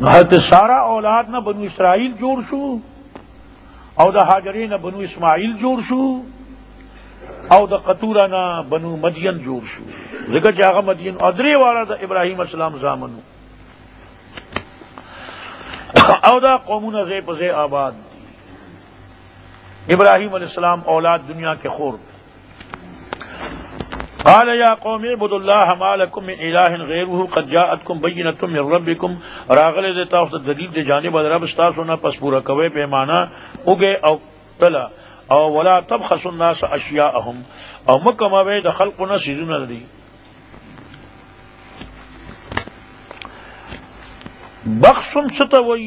حضرت سارا اولاد نہ بنو اسرائیل جوڑ شو او دا حاجرین نہ بنو اسماعیل جوڑ شو او دا قطورہ نہ بنو مدین جوڑ شو ذکر چاہا مدین ادری والا دا ابراہیم السلام زامنو او دا قومون زی پزی آباد دی ابراہیم علیہ السلام اولاد دنیا کے خور قال یا قوم اعبدوا اللہ ما لکم من الہ غیرہ قد جاءتکم بینۃ من ربکم راغل دیتا اس دلیل دے جانب رب استاسونا پس پورا کوے پیمانہ اگے او تلا او ولا تبخسوا الناس اشیاءهم او مکم اوے د خلقنا سیزنا دی بخشم ستوئی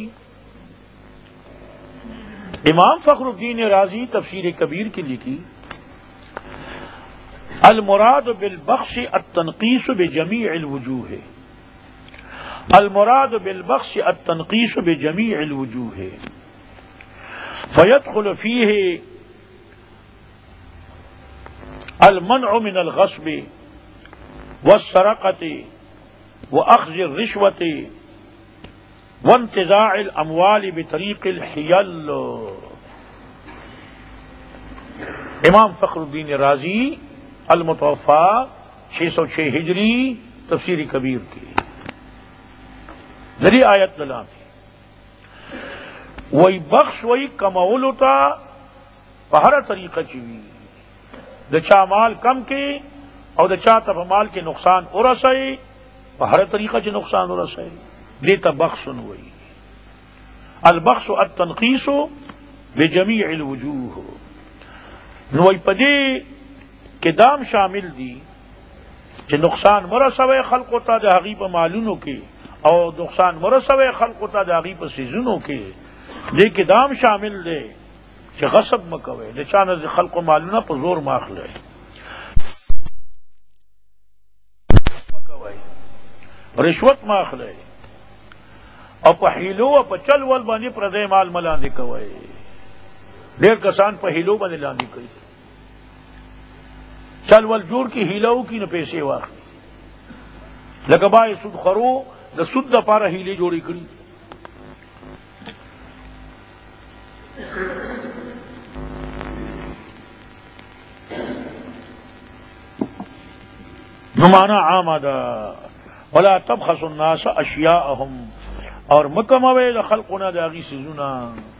امام فخر الدین رازی تفسیر کبیر کی لکھی المراد بالبخش التنقیص بجمیع الوجوہ المراد بالبخش التنقیص بجمیع الوجوہ فيدخل فيه المنع من الغصب والسرقة وأخذ الرشوة وانتزاع الاموال بطریق الحیل. امام فخر الدین رازی المتوفا 606 ہجری تفسیر کبیر کی ذری آیت دلان وہی بخش وہی کمول ہوتا پہر طریقہ چیوی دچا مال کم کی اور دچا تب مال کے نقصان اور رسائی پہر طریقہ چی نقصان اور رسائی دیتا بخش ہوئی البخش التنقیص بجمیع الوجوہ نوئی پدی کہ دام شامل دی کہ نقصان مرسوے خلق ہوتا دا حقیب معلوموں کے اور نقصان مرسوے خلق ہوتا دا حقیب سیزنوں کے دے کہ دام شامل دے کہ غصب مکوے نشان خلق و معلومہ پر زور ماخ لے رشوت ماخ لے اور پہیلو اور پچل ول بانی پردے مال ملانے کوئے دیر کسان پہیلو بنے لانے کوئی چل ول جوڑ کی ہیلو کی نہ پیسے واقعی لگبائے سود خرو نہ سد پارا ہیلے جوڑی کری نمانا آمدہ ولا تبخسوا الناس اشیاءهم اور مکموے خلقنا داغی سیزونا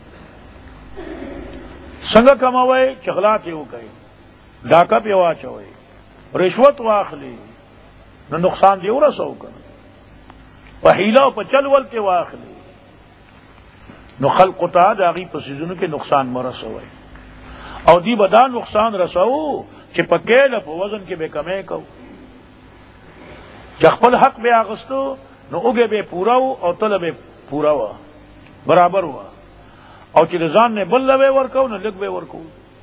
سنگ کموے چغلاتے ہو گئے ڈاکہ پہ واچوے رشوت واخلی نہ نقصان دے رسو کر پہیلا پچل ول کے واخلی نو خلقتا داغی پسیزن کے نقصان مرسوے اور دی بدا نقصان رسو کہ پکے لپ وزن کے بے کمے کو جخپل حق بے آغستو نو اگے بے پورا ہو اور طلب پورا ہوا برابر ہوا اور چرزان نے بل لبے ورکو نہ لگ بے ورکو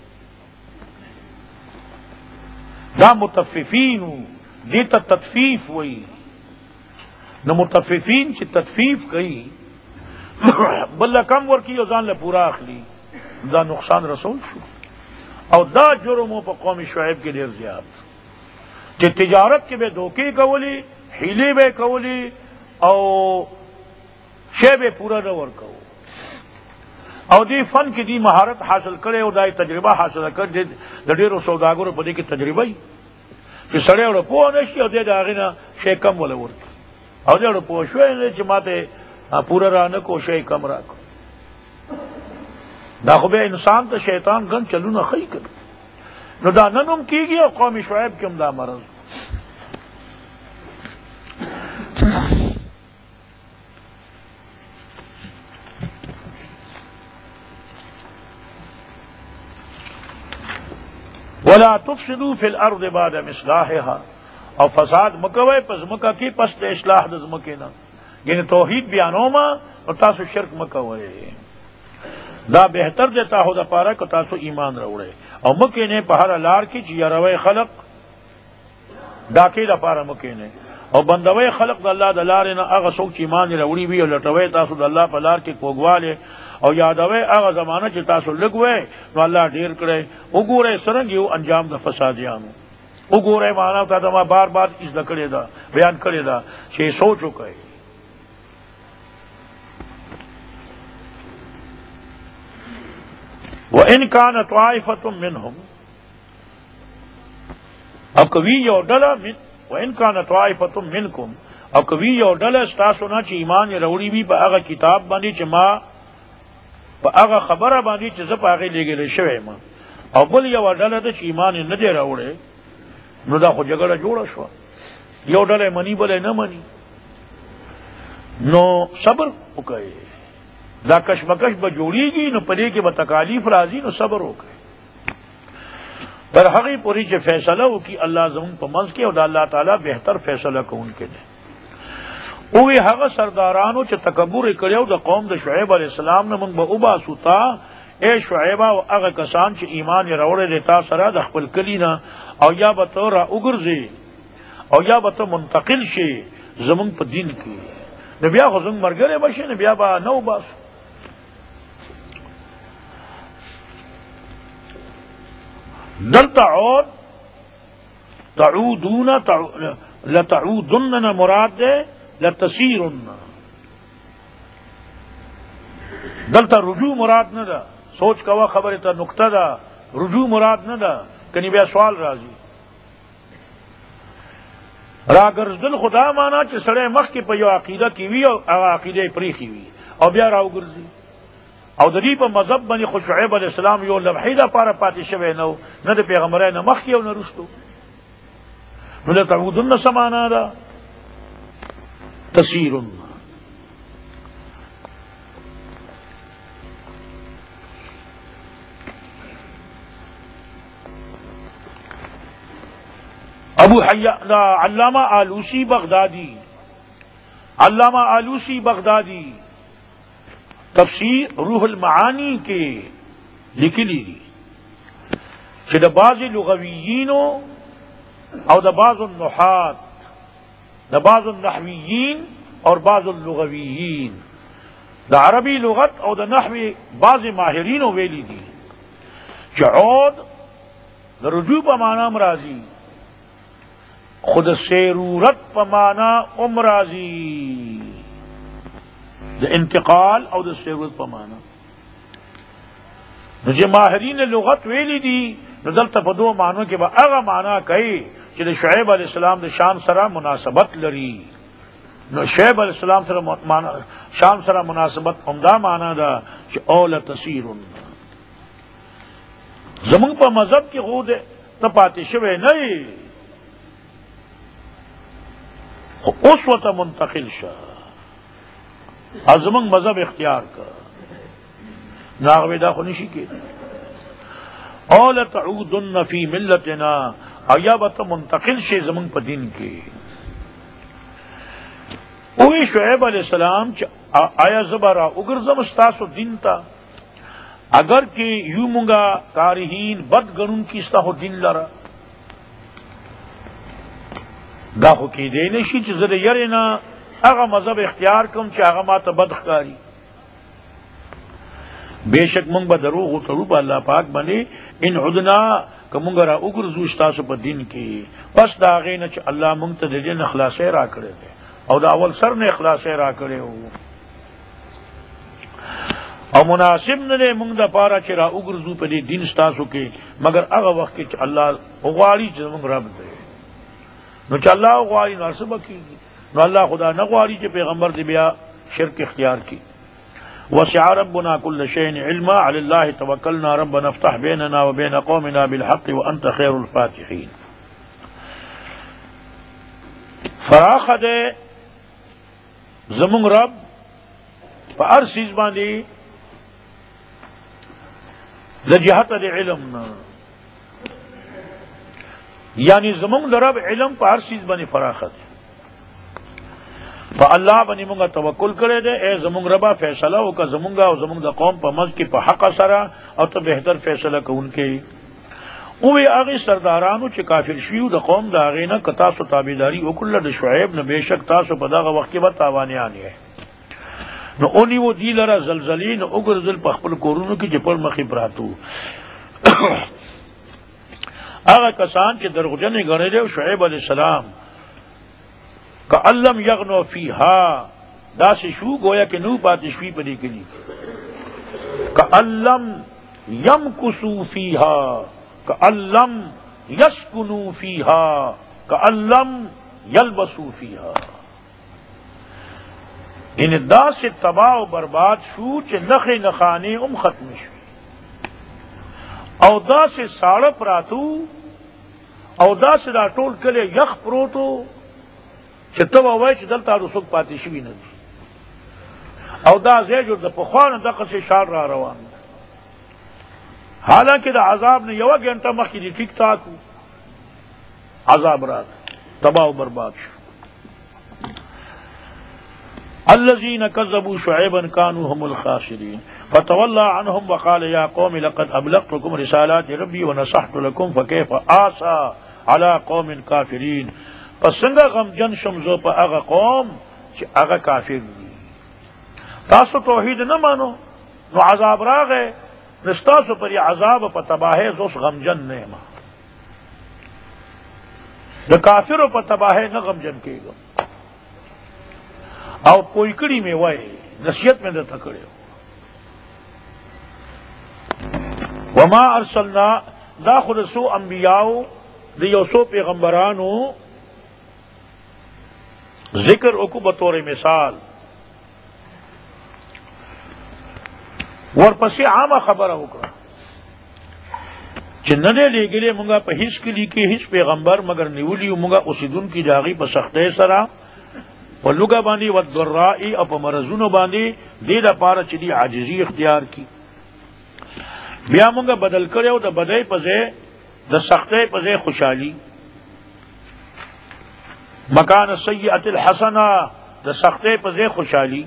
دا متففین دیتا تطفیف ہوئی نہ متففین چی تطفیف گئی بل کم ورکی اور زان لے پورا اخلی دا نقصان رسول شو اور دا جرموں پر قوم شعیب کے دیر زیاد کہ تجارت کے بے دھوکے کولی ہیلے بے کولی او شے بے پورا نہ ورکو او دی فن کی دی مہارت حاصل کرے او دای تجربہ حاصل کر دے ډیرو سوداګرو په دې کې تجربه ای چې سړی ور په نشي او دې داغینا شی کم ولا ورته او دې ور په شوې چې ماته پورا را نه کو شی کم را کو دا خو به انسان ته شیطان ګن چلونه خی کړ نو دا ننوم کیږي او قوم شعیب کوم دا مرض ولا تفسدوا في الارض بعد اصلاحها اور فساد مکوے پس مکہ کی پس دے اصلاح د مکینا یعنی توحید بیانوما اور تاسو شرک مکوے دا بہتر دیتا ہو دا پارا کہ تاسو ایمان روڑے اور مکے نے پہاڑا لار کی چی روے خلق ڈاکی دا پارا مکے نے اور بندوے خلق دا اللہ دلارے نا اغا سوک چی ایمان روڑی بھی اور لٹوے تاسو دا اللہ پلار کی کوگوالے اور یادوے اغا زمانہ چی تاسو لگوے نو اللہ ڈیر کرے اگورے سرنگیو انجام دا فسادیانو اگورے مانا تا دا ما بار بار اس دا کرے دا بیان کرے دا چی سوچو کہے وَإِنْ كَانَ طَائِفَةٌ مِّنْهُمْ او کوي یو ډله وَإِنْ كَانَ طَائِفَةٌ مِّنْكُمْ او کوي یو ډله ستاسو نه چې ایمان یې راوړي وي په هغه کتاب باندې چې ما په هغه خبره باندې چې زه په هغې لېږلی شوی یم، او بل یوه ډله ده چې ایمان یې نه دی راوړی، نو دا خو جګړه جوړه شوه. یو ډله یې مني بل یې نه مني، نو صبر وکړئ. دا کشمکش به جوړیږي، نو په دې کې به تکالیف راځي، نو صبر وکړئ تر هغې پورې چې فیصله وکړي الله زموږ په منځ کې، او د الله تعالی بهتر فیصله کوونکی دی. اوی هغه سردارانو چې تکبر یې کړی و د قوم د شعیب علیه السلام نه، موږ به وباسو تا اے شعیبه او هغه کسان چې ایمان یې راوړی دی تا سره د خپل کلي نه، او یا به ته را وګرځې او یا به ته منتقل شي زموږ په دین کې، نو بیا خو زموږ ملګری به شي، نو بیا به نه وباسو. دلته عود تعودون لتعودن مراد ده لتسیرن، دلته رجوع مراد نه ده، سوچ کوا خبره ته نقطه ده، رجوع مراد نه ده، کني بیا سوال راځي. راګرځدل خدا معنا چې سړی مخکې په یو عقیده کې وي او هغه عقیده پریخي وي او بیا راوګرځي، او د دې په مذهب باندې خو شعیب علیه السلام یو لمحې دپاره پاتې شوی نه و، نه د پیغمبرۍ نه مخکې او نه وروستو. نو د تعودن څه معنا ده؟ تسیرن. ابو علامہ آلوسی بغدادی، علامہ آلوسی بغدادی تفسیر روح المعانی کے لکلی دی چې د بعض لغویینو او د بعض النحات، د بعض النحویین اور بعض اللغویین، د عربی لغت او د نحوی بعض ماهرینو ویلی دی چې عود د رجوع په معنا هم راځي، خود سیرورت په معنا هم راځي، د انتقال او د سیرورت په معنا. نو چې ماهرین لغت ویلی دي، نو دلته په دوه معنو کې به هغه معنا کوي چې د شعیب علیه السلام د شان سره مناسبت لري. نو شعیب علیه السلام سره شان سره مناسبت همدا معنا ده چې اول تسیرون. زمونږ په مذهب کې خو ته پاتې شوی نه یې، خو اوس ورته منتقل شه او زمونږ مذهب اختیار کړه، نو هغه دا خو نشي کېدی. او لتعودن فی ملتنا، او یا به ته منتقل شي زمونږ په دین کې. اوی شعیب علیہ السلام چې آیا زه به را وګرځم ستاسو دین ته، اگر کې یو مونږه کارهین بد ګڼونکي ستاسو دین لره، دا خو کېدی نه شي چې زه د یرې نه هغه مذهب اختیار کوم چې هغه ما ته بد ښکاري. بېشک مونږ به دروغ وتړو په الله پاک باندې، ان عدنا که مونږ را وګرځو ستاسو په دین کې، پس د هغې نه چې الله مونږ ته د دې نه خلاصی را کړی دی او د اول سر نه خلاصی را کړی و، او مناسب نه دی مونږ دپاره چې را وګرځو په دې دین ستاسو کې، مګر هغه وخت کې چې الله غواړي چې زمونږ رب دی. نو چې الله غواړي نو څه به کېږي؟ نو الله خدا نه غواړي چې پیغمبر دې بیا شرک اختیار کړي. وسع ربنا كل شيء علما، على الله توكلنا ربنا افتح بيننا وبين قومنا بالحق وانت خير الفاتحين. فراخ دے زمون رب په هر چیز باندې د جهت د علم نه، یعنی زمون رب علم په هر چیز باندې فراخ دی. په الله باندې موږ توکل کړی دی، اے زمونږ ربا فیصله وکړه زمونږ او زمونږ د قوم په منځ کې په حق سره، او ته بهتر فیصله کوونکی. اوی هغې سردارانو چې کافر شوي د قوم د هغې نه که تاسو تابعداري وکړله د شعیب نه، بېشک تاسو په دغه وخت کې به تاوانیان یې. نو ونیو دي لره زلزلې، نو وګرځل په خپل کورونو کې چې پر مخې پراتو. هغه کسان چې دروغجن یې ګڼلی او شعیب علیه السلام کأن لم یغنوا فیها، داسې شو گویا کې نو پاتې شوي په دې کلي، کأن لم یمکثوا فیہا کأن لم یسکنوا فیہا کأن لم یلبسوا فیہا. ان دا سے تباہ و برباد شو چ نخے نخانے ختم شو او دا سے ساڑه پراتو او دا سے دا ټول کله یخ پروتو چې ته وای چې دلته رسوک پاتې شوي نه دي او دا زیجو د پخوانه دغه څه شار را روان ده. حالانکه د عذاب نه یوه ګنټه مخکې دي ټیک ټاک عذاب راغی تباہ و برباد شو. الذين كذبوا شعيبا كانوا هم الخاسرين فتولى عنهم وقال يا قوم لقد أبلغتكم رسالات ربي ونصحت لكم فكيف آسى على قوم كافرين. پس څنګه غم جن شمزو په هغه قوم چې هغه کافر دي. تاسو توحید نه مانو نو عذاب راغی نستاسو پر عذاب په تباہی زوس غم جن نه ما د کافرو په تباہی نه غم جن کېږم او کوئی کڑی میں وای نصیحت میں درته کړو. وما ارسلنا دا خود سو انبیاء د یو سو پیغمبرانو ذکر وکړو بطور مثال ورپسې عامه خبره وکړه چې نه دی لېږلې مونږه په هیڅ کلي کې هیڅ پیغمبر مگر نیولي مونږه اوسیدونکي د هغې په سختۍ سره په لوګه باندې والضراء او په مرضونو باندې دې دپاره چې دی عاجزي اختیار کی. بیا مونږه بدل کړو د بدۍ په ځای د سختۍ په ځای خوشحالي مکان السیئة الحسنه د سختۍ په ځای خوشحالي.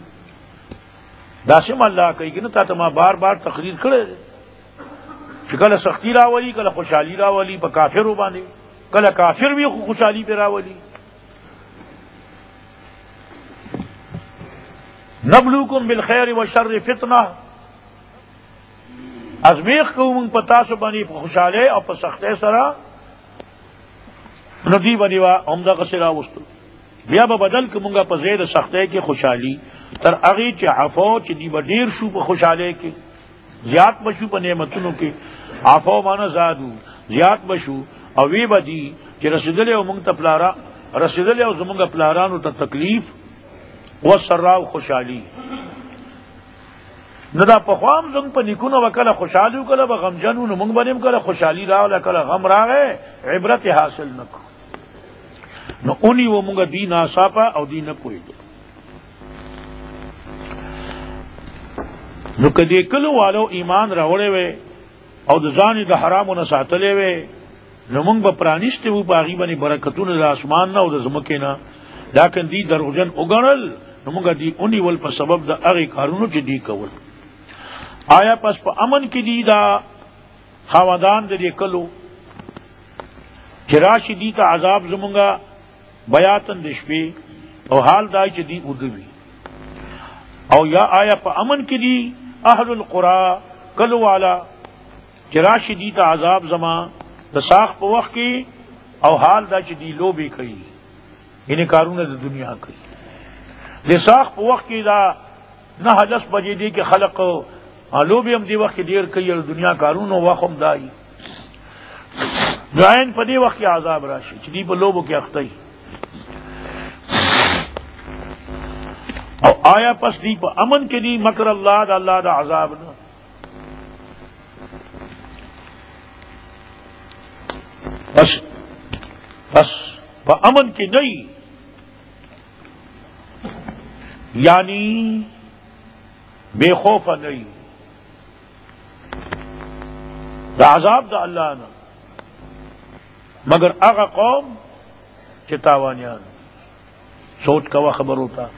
داسم الله کوي کنه تا ته ما بار بار تقریر کړی چې کله سختی راولي کله خوشحالي راولي په کافرو باندې کله کافر وي خو خوشحالي پې راولي. نبلوکم بالخیر والشر فتنه ازمیخ کو مونږ په تاسو باندې په خوشحالۍ او په سختۍ سره نو دی باندې وا همدغسې راوستو. بیا به بدل که مونږه په ځای د سختۍ کې خوشحالي تر هغې چې عفو چې دی به ډېر شو په خوشحالۍ کې زیات به شو په نعمتونو کې عفو مانه زادو زیات به شو او وی به دي چې رسېدلی او مونږ ته پلاره رسېدلی او زمونږ پلارانو ته تکلیف وسراو خوشحالی نو دا پخوام زنگ په نیکونو و کله خوشحالی و کله به غمجنو نو مونږ بنیم کله خوشحالی راوله کله غم راغی عبرت حاصل نکو نو اونی و مونږ دی ناصافه او دی نه پوهېدو. نو که دې کلو والو ایمان راوړی وی او د ځان د حرامو نه ساتلی وی نو مونږ به پرانیستی وو په هغې باندې برکتونه د اسمان نه او د ځمکې نه لیکن دی دروغجن وګڼل نو مونږ دی ونیول په سبب د هغې کارونو چې دی کول. آیا پس په امن کې دی دا خاوندان د دې کلو چې راشي دی ته عذاب زمونږه بیاتن د شپې او حال دا چې دی اوده وي او یا آیا په امن کې دی اهل القرى کلو والا چې راشي دی ته عذاب زما د ساخ په وخت کې او حال دا چې دی لوبې کوي یعنی کارونه د دنیا کوي. د ساخ په وخت کې دا 9-10 بجې دی کې خلق لوبې هم دی وخت کې ډېر کوي او دنیا کارونو وخت هم دایي عین په دې وخت کې عذاب راشي چې دی په لوبو کې اخته وي. او آیا پس دی په امن کې دی مکر الله د الله د عذاب نه پس په امن کې نه یعنی بے خوف نہیں دا عذاب دا اللہ نا مگر اغا قوم چتاوانیان سوچ کا خبر ہوتا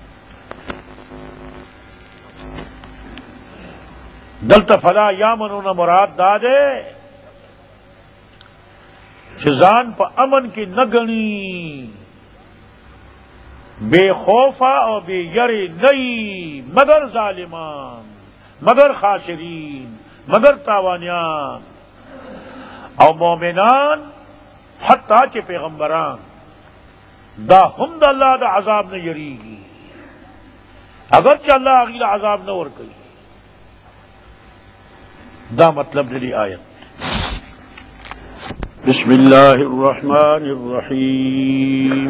دلتا فلا یامنون مراد دادے شزان پا امن کی نگنی بے خوفا اور بے یری نئی مگر ظالمان مگر خاسرین مگر تاوانیان او مومنان حتی چے پیغمبران دا ہم دا اللہ دا عذاب نہ یریگی اگرچہ اللہ اگیلا عذاب نہ ورکی دا مطلب دی آیت. بسم اللہ الرحمن الرحیم.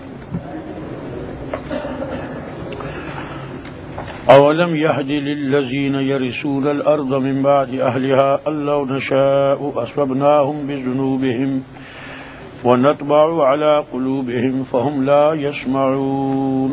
اولم يهد للذين يرثون الارض من بعد اهلها ان لو نشاء اصبناهم بذنوبهم ونطبع على قلوبهم فهم لا يسمعون.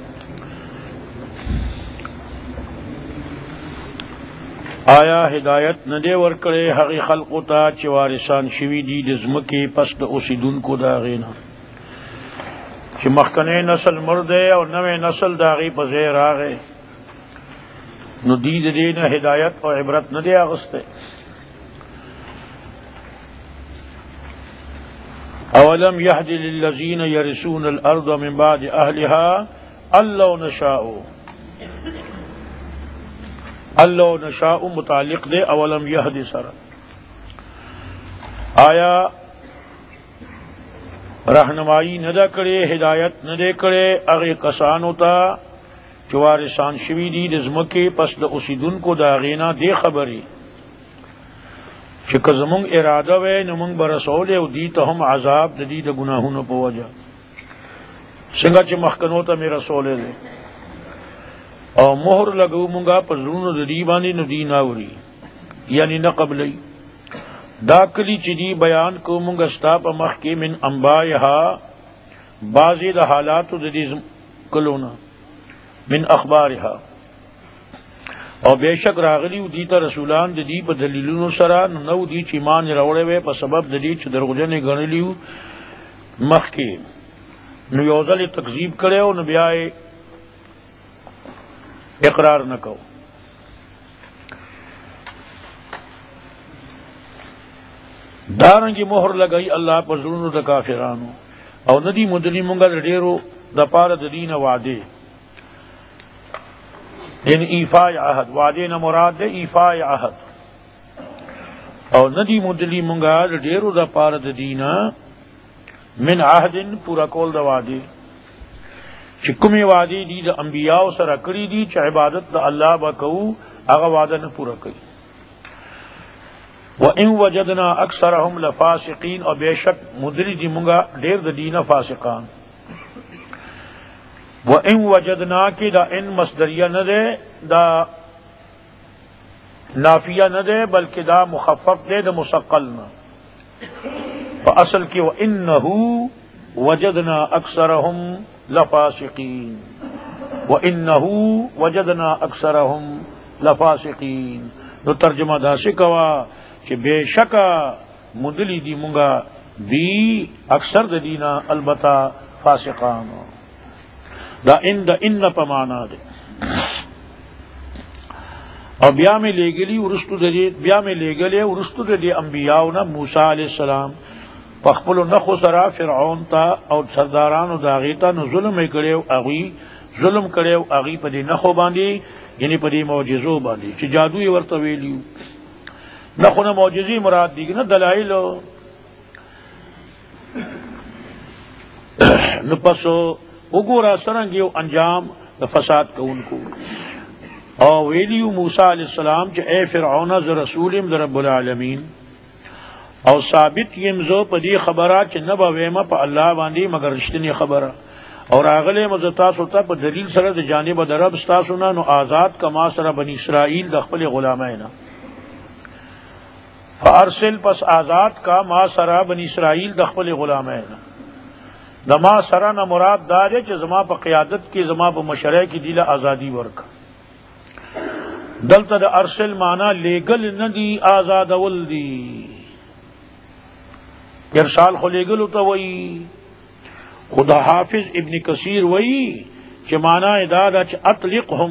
آیا ہدایت نہ دے ورکڑے حقی خلق تا چی وارثان شوی دی دزمکی پس دا اوسیدونکو داغینا چی مخکنے نسل مردے اور نوے نسل داغی پزیر آگے نو دید دینا ہدایت اور عبرت نہ دے آغستے. اولم یهد للذین یرثون الارض من بعد اهلها ان لو نشاء. اللہ نشاء متعلق دے اولم یہد سر. آیا رہنمائی نہ دا کرے ہدایت نہ دے کرے اغی کسانو تا چوارثان شوی دی دزمکی پس دا اوسیدون کو دا غینا دے خبری چکا زمونگ ارادہ وے نمونگ برسولے و دی تا ہم عذاب دا دی دا گناہونو پا وجہ سنگا چی مخکنو تا میرا سولے دے اور مہر لگو منگا پزرون دی بانی نو دی ناوری یعنی نہ قبلی دا کلی چی دی بیان کو منگا ستا پا مخ کے من انبائها بازی دا حالات دی کلونا من اخبارها اور بے شک راغلی دی تا رسولان دی پا دلیلون سرا نو دی چی مان روڑے وے پا سبب دی چی درغجن گنلیو مخ کے نو یوزل تکذیب کرے و نبیائے اقرار نہ کو. دارنگی مہر لگئی اللہ پر ظلم دا کافرانو او ندی مدنی منگا ڈیرو دا پار دین وعدے یعنی ایفاء عہد وعدے نہ مراد دے ایفاء عہد او ندی مدنی منگا ڈیرو دا پار دین من عہد پورا کول دا وعدے چکمی وعدی دی دا انبیاء سر اکڑی دی چا عبادت دا اللہ بکو اغا وعدہ نہ پورا کری. وَإِن وَجَدْنَا أَكْثَرَهُمْ لَفَاسِقِينَ اور بے شک مدری دی منگا دیر دا دینا فاسقان. وَإِن وَجَدْنَا کی دا ان مصدریہ نہ دے دا نافیہ نہ دے بلکہ دا مخفف دے دا مسقل نہ فاصل کی وَإِنَّهُ وَجَدْنَا أَكْثَرَهُمْ لفاسقین وَإِنَّهُ وَجَدْنَا أَكْثَرَهُمْ لَفَاسِقِينَ. نو ترجمہ دا سکوا کہ بے شکا مدلی دی منگا دی اکثر دا دینا البتہ فاسقان دا ان پمانا دے. اور بیا میں لے گلی ورستو دے بیا میں لے گلے ورستو دے انبیاؤنا موسیٰ علیہ السلام پخپلو نخو سرا فرعون تا او سردارانو داغیتا نو ظلم کڑیو اغی ظلم کڑیو اغی پا دی نخو باندی یعنی پا دی معجزو باندی چی جادوی ورطویلیو نخو نا معجزی مراد دیگی نا دلائلو نو پسو اگورا سرنگیو انجام فساد کو ان کو او ویلیو موسیٰ علیہ السلام چی اے فرعون ز رسولم در رب العالمین او ثابت یمزو پا دی خبرہ چی نبا ویما پا اللہ باندی مگر رشتنی خبرہ اور آغلے مزتاسو تا پا دلیل سر دا جانب دا رب ستاسونا نو آزاد کما سر بنی اسرائیل دا خپل غلامائنا فارسل پس آزاد کا ما سر بنی اسرائیل دا خپل غلامائنا دا ما سر نا مراد دارے چی زما پا قیادت کی زما پا مشرع کی دیل آزادی ورک دلتا دا ارسل مانا لیگل ندی آزاد ولدی ارسال خلیگل ہوتا وئی خدا حافظ ابن کثیر وئی کہ مانا ادادا چ اطلقہم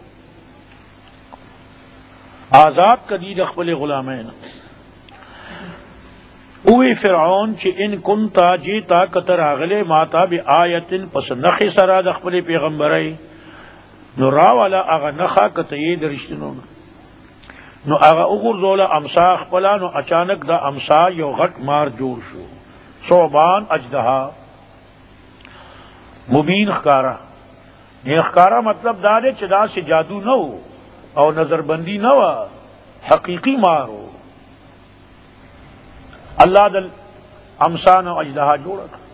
آزاد کا دید اخبل غلامین اوی فرعون چ ان کنتا جیتا کتر آغلے ماتا بی آیتن پس نخی سرا دخبل پیغمبرائی نو راوالا اغا نخا کتید رشتنون نو اغا اگر زولا امسا اخپلا نو اچانک دا امسا یو غٹ مار جوڑ شو صوبان اجدہا مبین خکارا یہ خکارا مطلب دا دے چدا سے جادو نہ ہو اور نظر بندی نہ ہوا حقیقی مارو اللہ دل امسان و اجدہا جوڑا تھا.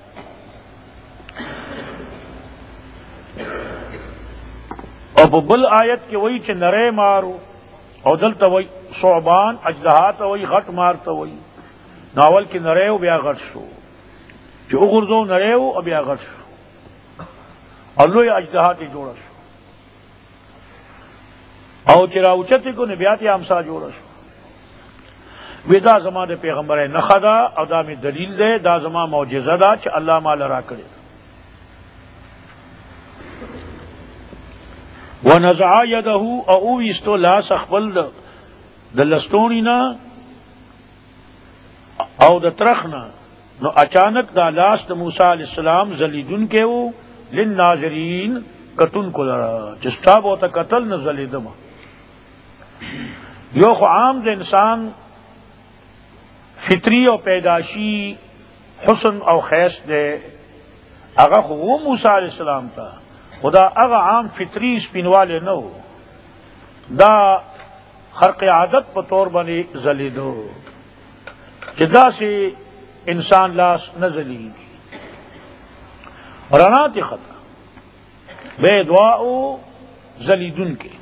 اور بل آیت کے وہی چ نرے مارو او دلتا وہی صعبان اجدہا تا وہی غٹ مارتا وہی ناول کی نرے ہو بیا غٹ شو جو اغرزو نرے ہو اب بیا غٹ شو اللہ اجدہا تی جوڑا شو او چرا اوچتی کو نبیاتی امسا جوڑا شو وی دا زمان دے پیغمبر نخدا او دا میں دلیل دے دا زمان معجزہ دا چ اللہ مال را کرے ونزع یدہ او ویستو لاس اخبل دا لستونینا او دا ترخنا نو اچانک دا لاس دا موسیٰ علیہ السلام زلیدن کے وہ للناظرین کتن کو لرا چستا بوتا قتل نہ زلیدما یو خو عام دا انسان فطری او پیداشی حسن او خیس دے اگا خو وہ موسیٰ علیہ السلام تا خدا اگا عام فطری سپینوالے نو دا خرق عادت پا طور بنی زلیدو جدا سے انسان لاس نہ زلیدی رنات خطا بے دعاؤ زلیدن کے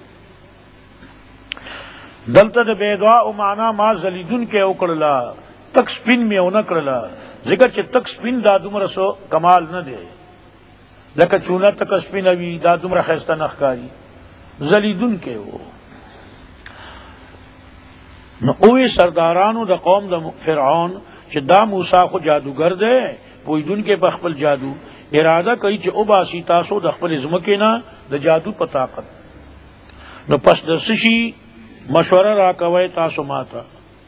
دلتا بے دعاؤ معنی ما زلیدن کے اکڑلا تک سپن میں او نکڑلا ذکر چھ تک سپن دا دمر سو کمال نہ دے لکہ چونا تک سپن اوی دا دمر خیستہ نخکاری زلیدن کے وہ نو اوی سردارانو دا قوم دا فرعون چھ دا موسیٰ کو جادوگر دے پوئی دن کے بخبل جادو ارادہ کئی چھ اباسی تاسو دا خبل ازمکینا دا جادو پا طاقت نو پس دا سشی مشورہ را کوئے تاسو ماتا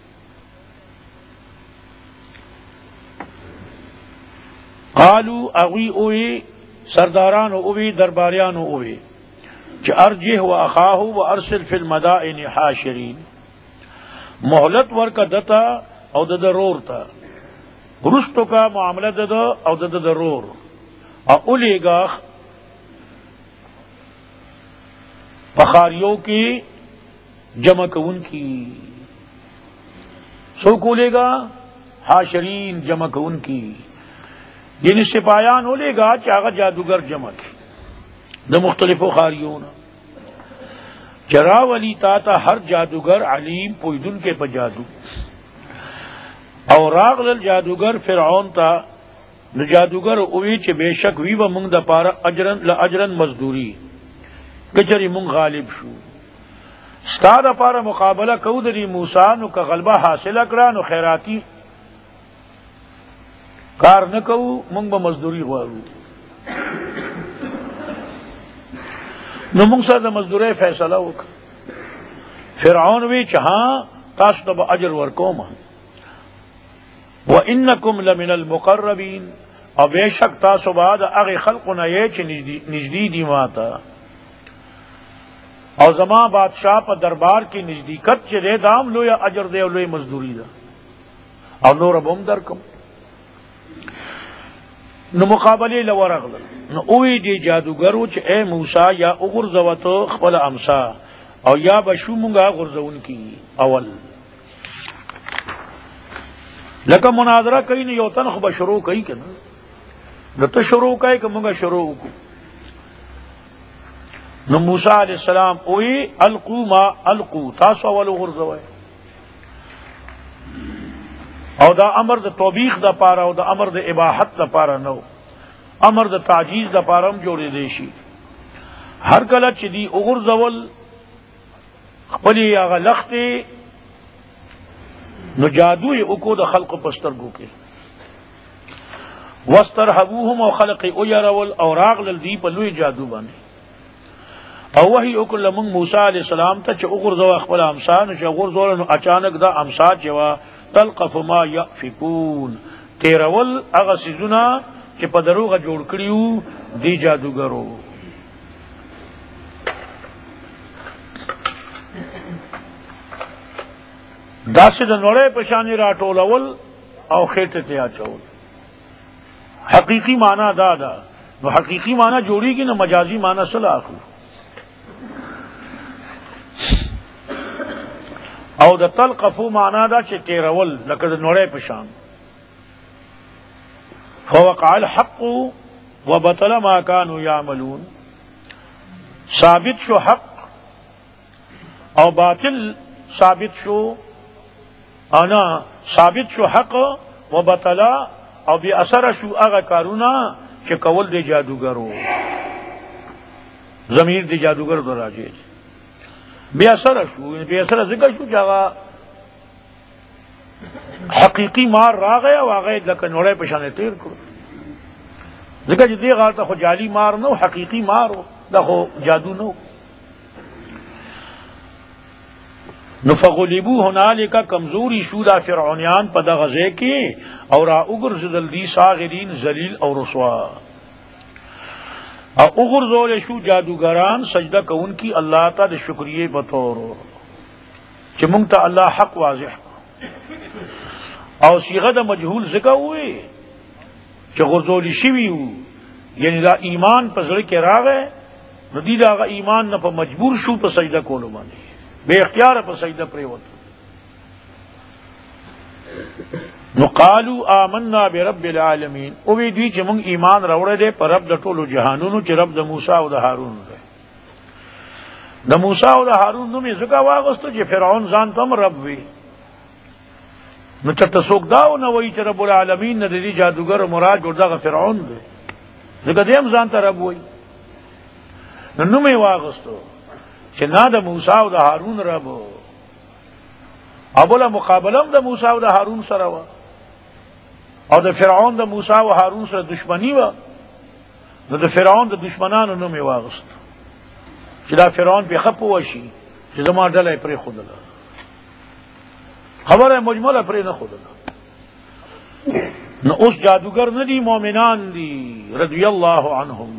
قالو اغوی اوی سردارانو اوی درباریانو اوی چھ ارجح و اخاہو و ارسل فی المدائن حاشرین محلت ورکا دتا او دا ضرور تا رشتو کا معاملہ دا او دا ضرور او اولی گا پخاریوں کی جمع کون کی سو کولے گا حاشرین جمع کون کی یعنی سپایان ہولے گا چاہا جادوگر جمع کی دا مختلف خاریوں چرا ولی تا ہر جادوگر علیم پویدن کے پا جادو اور راغل جادوگر فرعون تا نو جادوگر اوی چھ بے شک وی و منگ دا پارا اجرن مزدوری کچری منگ غالب شو ستا دا پارا مقابلہ کو دری موسیٰ نو کا غلبہ حاصل اکڑا نو خیراتی کار نکو منگ با مزدوری غوارو نو منگ سا دا مزدوری فیصلہ ہوکا فرعون وی چہاں تاسو دا اجر ورکوما وَإِنَّكُمْ لَمِنَ الْمُقَرَّبِينَ اور بے شک تاسو بعد اغی خلقنا یہ چھ نجدی ماتا اور زمان بادشاہ پا دربار کی نزدیکت چھ دے دام لو یا اجر دے لو مزدوری دا اور نور بم درکم نو مقابلی لورغل نو اوی دی جادوگرو چھ اے موسیٰ یا اغرزوتو خپل امسا او یا بشو منگا غرزون کی اول لکہ مناظرہ کئی نہیں یوتن خب شروع کئی کہ نا نو تو شروع کئی کہ منگا شروع کو نو موسیٰ علیہ السلام اوی القو ما القو تاسو اول غرزوئے او دا امر دا توبیخ دا پارا او دا امر دا اباحت دا پارا نو امر دا تعجیز دا پارا ہم جوڑے دیشی ہر کلت چی دی اغرزول خپلی آغا لختی نو جادوی اکو دا خلق پسترگو کے وسترحبوہم او خلق ایرول او راغل دی پلوی جادو بانے او وحی اکل لمن موسیٰ علیہ السلام تا چا اغرزو اخبر امسا نو چا اغرزو لنو اچانک دا امسا چوا تلقف ما یأفکون تیرول اغا سیزونا چا پدروغا جوڑ کریو دی جادوگرو دا سے دا نوڑے پشانی راٹول اول او خیٹتے آچاول حقیقی معنی دا نو حقیقی معنی جوڑی گی نو مجازی معنی صلاح او د تلقفو معنا دا چې تیرول لکه د نوړې په شان. فوقع الحق وبطل ما كانوا يعملون، ثابت شو حق او باطل ثابت شو، انا ثابت شو حق وبطل او بی اثر شو هغه کارونه چې کول دی جادوګرو. ضمیر دی جادوګر تو راځي بی اثر شو، بی اثر ذکر شو چې هغه حقیقی مار راغی او هغه لکه نوړې په شان تیر کړو. ذکر چې دی غلطه خو جعلی مار نو حقیقی مارو، دا خو جادو نو. نو فغلبو هنالک کمزوری شو دا فرعونیان په دغه ځای کې او را وګرځېدل دي صاغرین ذلیل او رسوا. او وګرځول شو جادوګران سجده کوونکی الله تعالی د شکریه په تور چې مونږ ته الله حق واضح او صيغه د مجهول ذکر وي چې غرزول شوی وو، یعنی دا ایمان په زړه کې راغی نو دی دا ایمان نه په مجبور شو په سجده کولو باندې، بے اختیار په سجده پریوت. نو قالوا آمنا برب العالمین، او وی دوی چې مونږ ایمان راوړی دی په رب د ټولو جهانونو چې رب د موسی او د هارون دی. د موسی او د هارون نوم یې ځکه واغستو چې فرعون ځان ته هم رب وي. نو چرته څوک دا نه وایي چې رب العالمین نه د دې جادوګر مراد جوړ دغه فرعون دی، ځکه دی هم ځان ته رب وایي. نو نوم یې واغستو چې نه د موسی او د هارون رب، ابوله مقابله هم د موسی او د هارون سره وه، او د فرعون د موسی او هارون سره دشمنی وه. نو د فرعون د دشمنانو نوم یې واغست چې دا فرعون پې ښه پوه شي چې زما ډله یې پرېښودله، خبره مجمله پرې نه ښودله. نو اوس جادوګر نه دي، مؤمنان دي رضی الله عنهم.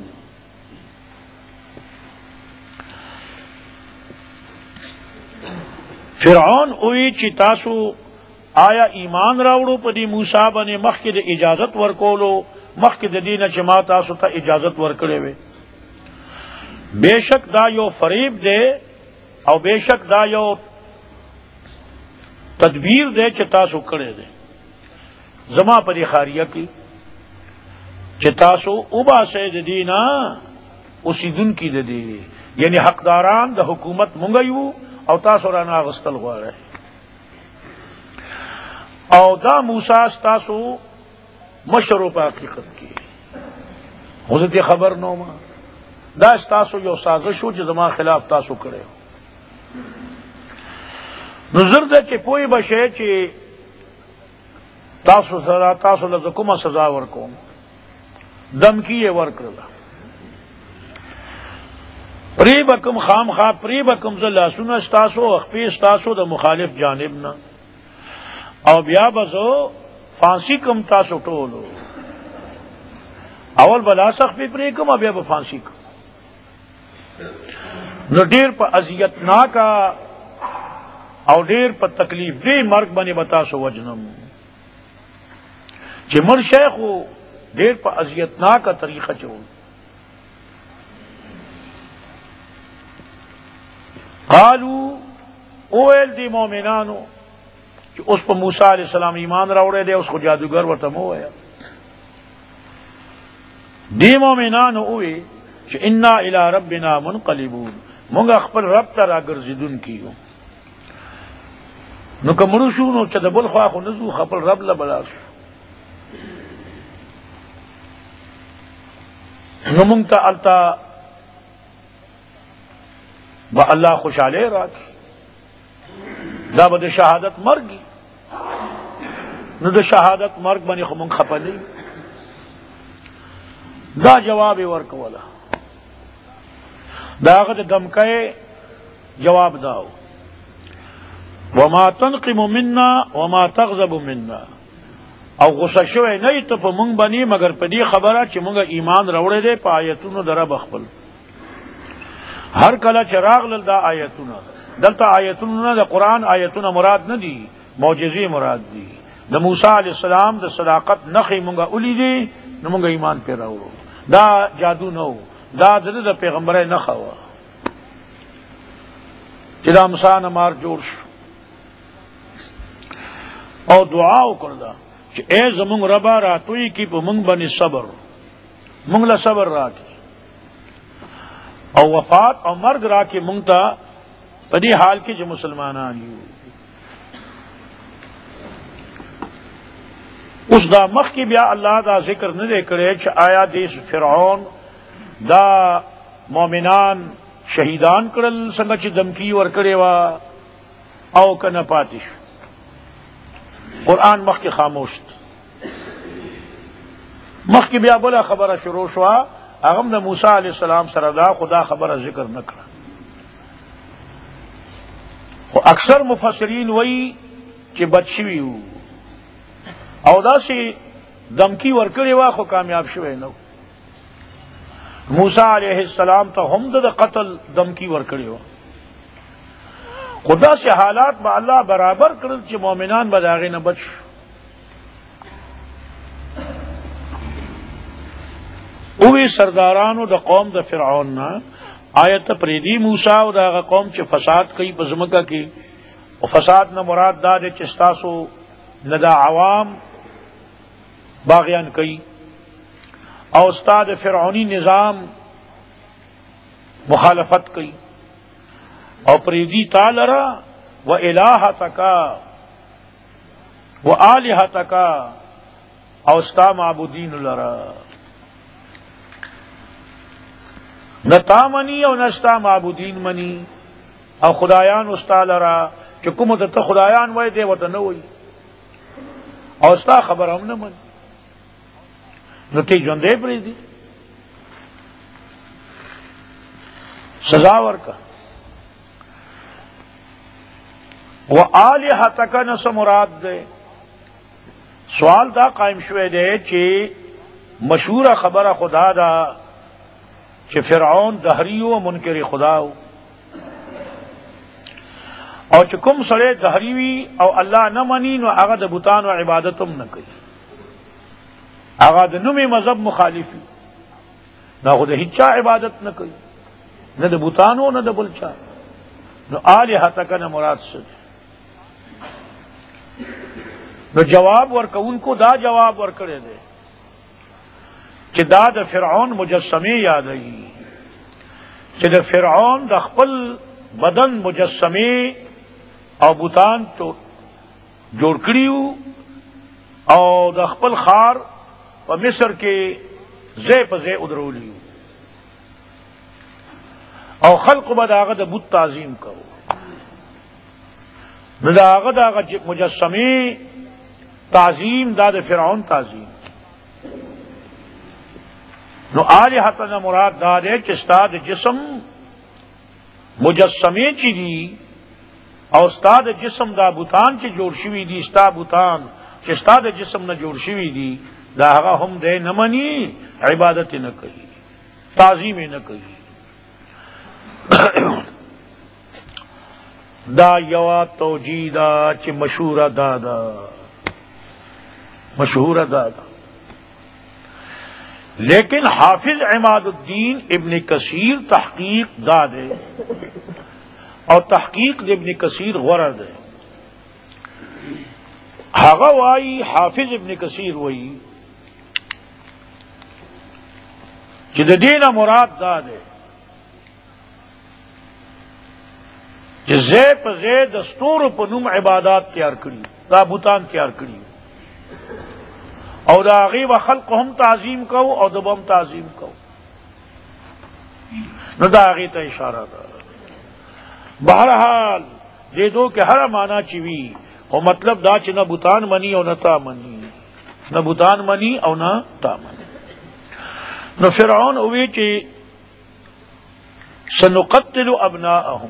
فرعون اوی چې تاسو آیا ایمان راوړو په دې موسی باندې مخکې د اجازت ورکولو، مخکې د دینه چې ما تاسو ته اجازت ورکړې وې؟ بیشک دا یو فریب دی او بیشک دا یو تدبیر دی چې تاسو کړی دی زما په دې خاریه کې چې تاسو وباسئ د دینه اوسیدونکي د دې، یعنی حقداران د حکومت مونږ یو او تاسو را نه اغوستل غواړئ. او دا موسی ستاسو مشر په حقیقت کې حضرت خبر نو ما دا ستاسو یو سازش شو چې زما خلاف تاسو کړی. نظر ده چې پوی بشه چې تاسو سره تاسو له کومه سزا ورکوم، دمکی یې ورکړله. پری بکم خامخا پری بکم ز لاسونه ستاسو خپې ستاسو د مخالف جانب نه، او بیا بزو فانسی کم تاسو ټولو. اول بلا سخت پې پرې کوم بیا به فانسی کوم. نو ډیر په اذیت ناکا او ډیر په تکلیف دی مرګ باندې بتا سو وجنم چې مر شیخ ډیر په اذیت ناکا طریقه چول. قالو اویل دی مومنانو چې اوس په موسی علیہ السلام ایمان راوړی دی، اوس خو جادوګر ورته مو وایه. دی مومنانو اوی چې انا الی ربنا منقلبون، مونږ خپل رب ته راګرځېدونکي یو. نو که مړو شو نو چې د بل خوا خو نه ځو، خپل رب له بلا شو. نو مونږ ته هلته با الله خوشحالی راکړي، دا به د شهادت مرګي. نو د شهادت مرګ باندې خو مونږ خپه نه یو. دا جواب یې ورکوله، دا هغه د دمکۍ جواب داو وما تنقم منا وما تغضب منا، او غصه شوی نه ته په مونږ باندې مگر په دې خبره چې مونږ ایمان راوړی دی په آیتونو د رب خپل. هر کله چې راغلل دا آیتونه، دلته آیتونه نه د قرآن آیتونه مراد نه دي، معجزې مراد دي. د موسی علیہ السلام د صداقت نښې مونږه ولیدې نو مونږ ایمان پرې راوړو. دا جادو نه و، دا د پیغمبرۍ نښه وه چې دا موسی نه مار جوړ شو. او دعا وکړه چې اے زمونږ ربا راتوی کی په مونږ باندې صبر، مونږ له صبر راکړي او وفات او مرګ راکړي مونږ ته په دې حال کې چې مسلمانان یو. اوس دا مخ کې بیا الله دا ذکر نه دی کړی چې آیا د فرعون دا مؤمنان شهیدان کړل څنګه چې دمکی ورکړې وا او کنه پاتې شو. قرآن مخ کې خاموش دی. مخ کې بیا بله خبره شروع شوه، هغه هم د موسی علیه السلام سره دا خدا خبره ذکر نه کړه. خو اکثر مفسرین وایي چې بد شوي وو او داسې دمکی ورکړې وه خو کامیاب شوی نه و. موسی علیه السلام ته هم د قتل دمکی ورکړې وه، خو داسې حالات به الله برابر کړل چې مؤمنان به د هغې نه بچ شو. اوی سردارانو د قوم د فرعون نه آیت پریدی موسی او د هغه قوم چې فساد کوي په ځمکه کې، او فساد نه مراد دا دی چې ستاسو نه د عوام باغیان کوي او استاد فرعونی نظام مخالفت کوي، او پریدی تعالی را و الہتک و آلہتک او استا معبودین لرا، نتا منی او نستا معبودین منی او خدایان استا لرا چې کوم ته خدایان وای دی وته نه وای او استا خبر هم نه من نو تی ژوندې پرېږدي. سزا ورکا و آلہتک نس مراد دے. سوال دا قائم شوے دے چې مشہور خبر خدا دا چې فرعون دهری و منکر خدا و، او چې کوم سړی دهری وي او الله نه مني نو هغه د بوتانو عبادت هم نه کوي، هغه د نومي مذهب مخالف وي، نو خو د هیچا عبادت نه کوي، نه د بوتانو نه د بل چا. نو آلہتک نه مراد څه دی؟ نو جواب ورکوونکو دا جواب ورکړی دی چې دا د فرعون مجسمه یادوي، چې د فرعون د خپل بدن مجسمه او بوتان جوړ کړیو او د خپل خار په مصر کې ځای په ځای ودرولیو او خلق به د هغه د بت تعظیم کوو. نو د هغه د مجسمه تعظیم دا د فرعون تعظیم. نو آلہتنا مراد دا دے چې ستا د جسم مجسمه چی دی او ستا د جسم دا بوتان چې جوړ شوي دي، ستا بوتان چې ستا د جسم نه جوړ شوي دي، دا هغه هم دی نه مني، عبادت نه کوي، تعظیم نه کوي. دا یوا توجیه دا چې مشهوره دا مشهوره دا لیکن حافظ عماد الدین ابن کثیر تحقیق دا دے اور تحقیق ابن کثیر غرض ہے. هغه وائی حافظ ابن کثیر وائی چې د دینه مراد دا دے چې زی په زی د ستورو په نوم عبادات تیار کړي، دا بوتان تیار کړي او دا هغې به خلق هم تعظیم کو او د بم تعظیم کو. نو دا هغې ته اشاره ده. بہرحال دې دو کې هر معنا چې وي خو مطلب دا چې نه بوتان مني او نه تا مني، نه بوتان مني او نه تا مني. نو فرعون وی چې سنقتل ابناءهم،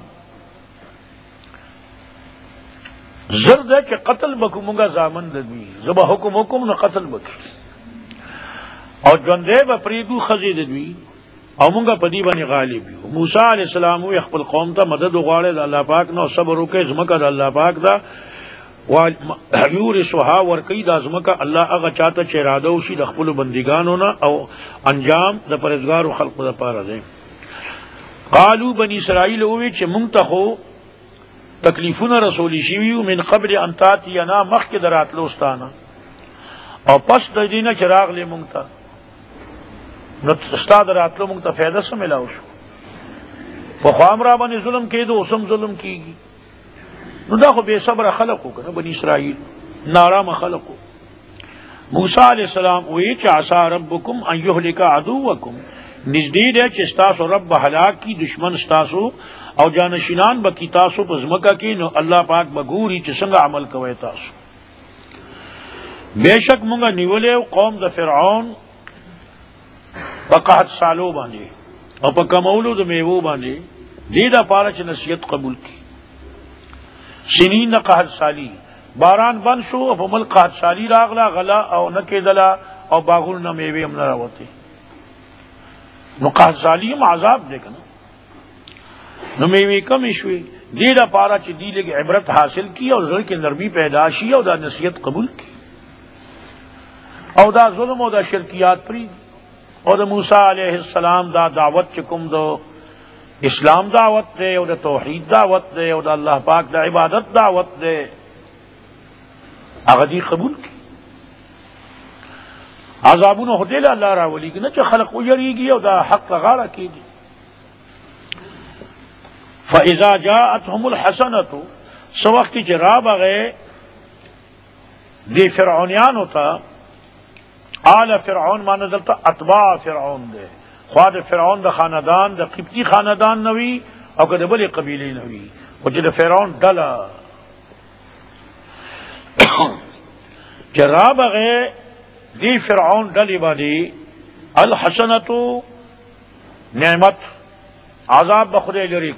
زرد ہے کہ قتل بکو منگا زامن ددوی زبا حکم نو قتل بکی اور جوندے با پریدو خزی ددوی او منگا پدی بنی غالب یو. موسیٰ علیہ السلام وی خپل قوم تا مدد غواړي د الله پاک نو صبر وکي زمکه د الله پاک دا یورثها ورکی دا زمکه الله هغه چاته چې اراده وشي د خپل بندګانو نه او انجام د پرهیزګارو خلقو لپاره دی. قالو بنی اسرائیل وی چې مونږ ته خو تکلیفونه رسول شي من قبل ان تاتینا مخک دراتلو استانه او پس د دینه چراغ له مونږ ته نو استاد راتلو مونږ ته فائدہ سم ملاو شو په خام را باندې ظلم کېدو اوسم ظلم کیږي نو دا خو به صبر خلقو کنه بنی اسرائیل نارام خلقو موسی علیہ السلام وی چې عسى ربکم ان یهلک عدوکم نزدې ده چې تاسو رب هلاک کی دشمن تاسو او جانشینان به کی تاسو په ځمکه کې نو الله پاک بګوري چې څنګه عمل کوي تاسو بیشک مونږه نیولې قوم د فرعون په قحط سالو باندې او په کمولو د میوو باندې دې د پاره چې نصیحت قبول کی سنین قحط سالی باران بند شو او په ملک قحط سالی راغلا غلا او نه کېدلا او باغونه میوه هم نه راوته نو قحط سالی هم عذاب دی کنه نو میوه کم شوي دې د پاره چې دې لګ عبرت حاصل کی او زړه کې نرمي پیدا شي او دا نصیحت قبول کی او دا ظلم او دا شرکیات پری او دا موسی علیہ السلام دا دعوت چکم دو اسلام دعوت دے او دا توحید دعوت دے او دا اللہ پاک دا عبادت دعوت دے اغدی قبول کی عذابون خدیل اللہ راولی کی نچہ خلق اجریگی او دا حق غارہ کی دی فَإِذَا جَاءَتْهُمُ الْحَسَنَةُ سوقتی جراب اغے دی فرعونیان ہوتا آل فرعون مانا دلتا اتباع فرعون دے خواہ فرعون دا خاندان دا قبطی خاندان نوی او که دا بلی قبیلی نوی وچه دا فرعون دلا جراب اغی دی فرعون دلی بادی الحسنتو نعمت عذاب بخود لریک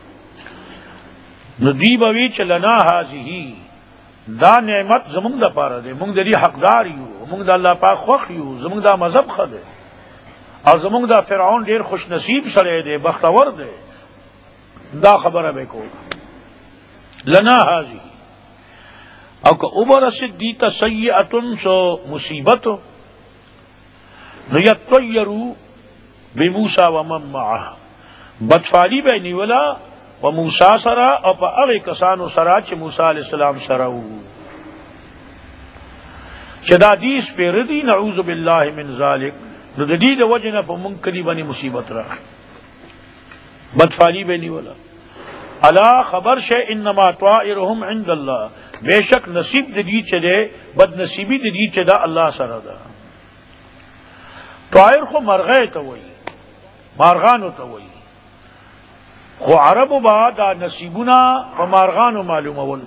ندی بوی چلنا حاضی دا نعمت زمونږ د پاره دی مونږ د دې حقدار یو مونږ د الله پاک خوښ یو زمونږ دا مذهب خده او زمونږ دا فرعون ډیر خوش نصیب سره دی بختور دی دا خبره به کو لنا هذه او که اوبرسد دیتا سیئه سو مصیبت نو یطیروا بموسی ومن معه بدفالی به نیولا و موسی سرا او په هغه کسانو سرا چې موسی علیہ السلام سره وو چې دا حدیث په ردی نعوذ بالله من ذلک نو د دې د وجنه په مونږ کلی باندې مصیبت راغی بدفالی به نیولا الا خبر شي انما طائرهم عند الله بیشک نصیب د دې چې ده بد نصیبی د دې چې ده الله سره ده طائر خو مرغه ته وایي مارغانو ته وایي خو عربو با دا نصیبونا و مارغانو معلومول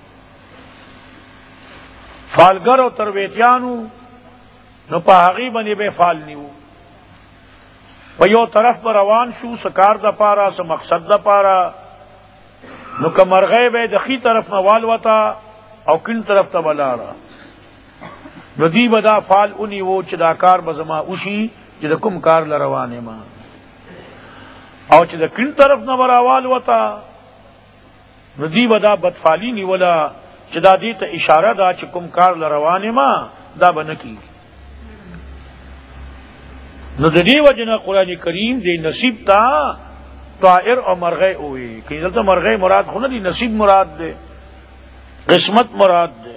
فالگر و ترویتیانو نو پا حقی بنی بے فال نیو پا یو طرف پر روان شو سکار دا پارا سمقصد دا پارا نو که مرغی بے دخی طرف نوال وطا او کن طرف تا بلارا نو دی بدا فال انی وہ چدا کار بزما اوشی چدا کم کار لروانے ما او چې د کین طرف نه براوال وتا ندی ودا بدفالی نیولا چې دا دې ته اشاره دا چې کوم کار لروانه ما دا بنکی نو د دې وجنه قران کریم دې نصیب تا طائر او مرغه وې کله دلته مرغه مراد خو نه دي نصیب مراد ده قسمت مراد ده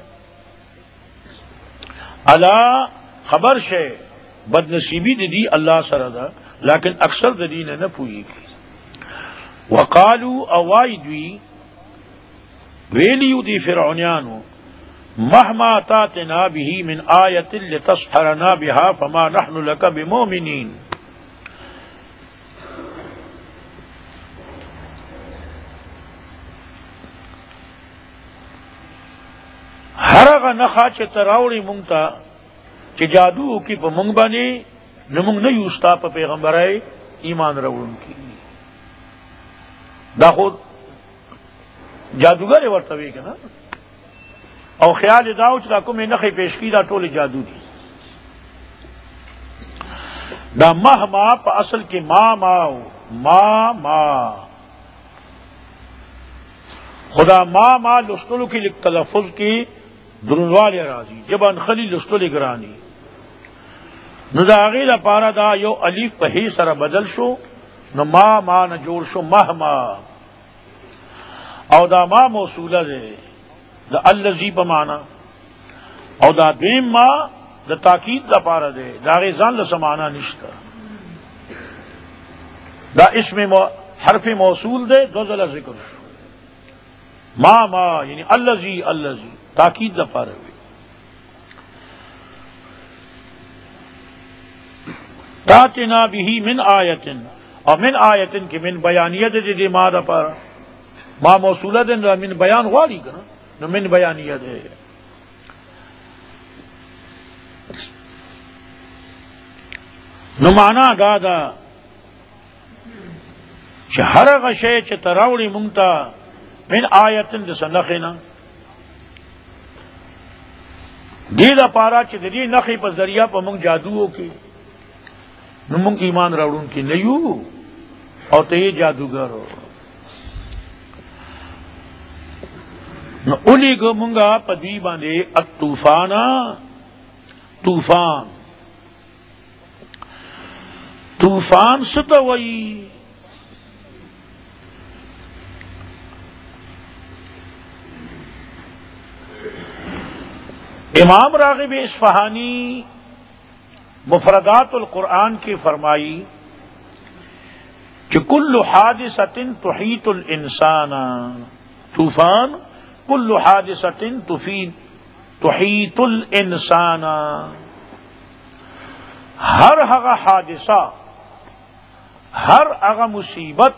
الا خبر شه بد نصیبی دې الله سره ده لیکن اکثر د دین نه پوهیږي وقالو اوایدوی ویلیو دی فرعونیانو مهما تاتنا به من آیت لتسحرنا بها فما نحن لك بمؤمنین هرغه نخا چې تراوړي مونږ ته چې جادو کی په مونږ باندې نمونږ نه یو ستا په پیغمبرای ایمان راوړونکي دا خود جادوګر ورته وی کنه او خیال داو چې دا کومه نه پیش کی دا ټول جادو دي دا مهما په اصل کې ما خدا ما لستلو کې لیک تلفظ کې درنواله راځي جبان خلیل لستل ګرانی نو دا غیل پارا دا یو الف په هي سره بدل شو نو ما نه جوړ شو مهما او دا ما موصوله ده دا الذی په معنا او دا دویم ما د تاکید لپاره ده دا غي ځان له سمانا نشته دا اسم حرف موصول ده دو ځله ذکر شو ما یعنی الذی تاکید لپاره وي تاتنا به من آیت اور من آیت کی من بیانیت دے ما دا پارا ما موصولہ دے من بیان غواړي کنا نو من بیانیت ہے نو معنا دا چې هر هغه شی چې تراوړي مونږ ته من آیت د سنخنا دې دا پارا چې د دې نخې په ذریعہ په مونږ جادو وکي نو مونږ ایمان راوړون کې نه یو او ته یې جادوګر نو اولی کو مونږه په دې باندې طوفان ستوي امام راغب اصفہانی مفردات القرآن کی فرمائی کہ کل حادثۃ تحیط الانسان طوفان کل حادثۃ تحیط الانسان ہر هغه حادثہ ہر هغه مصیبت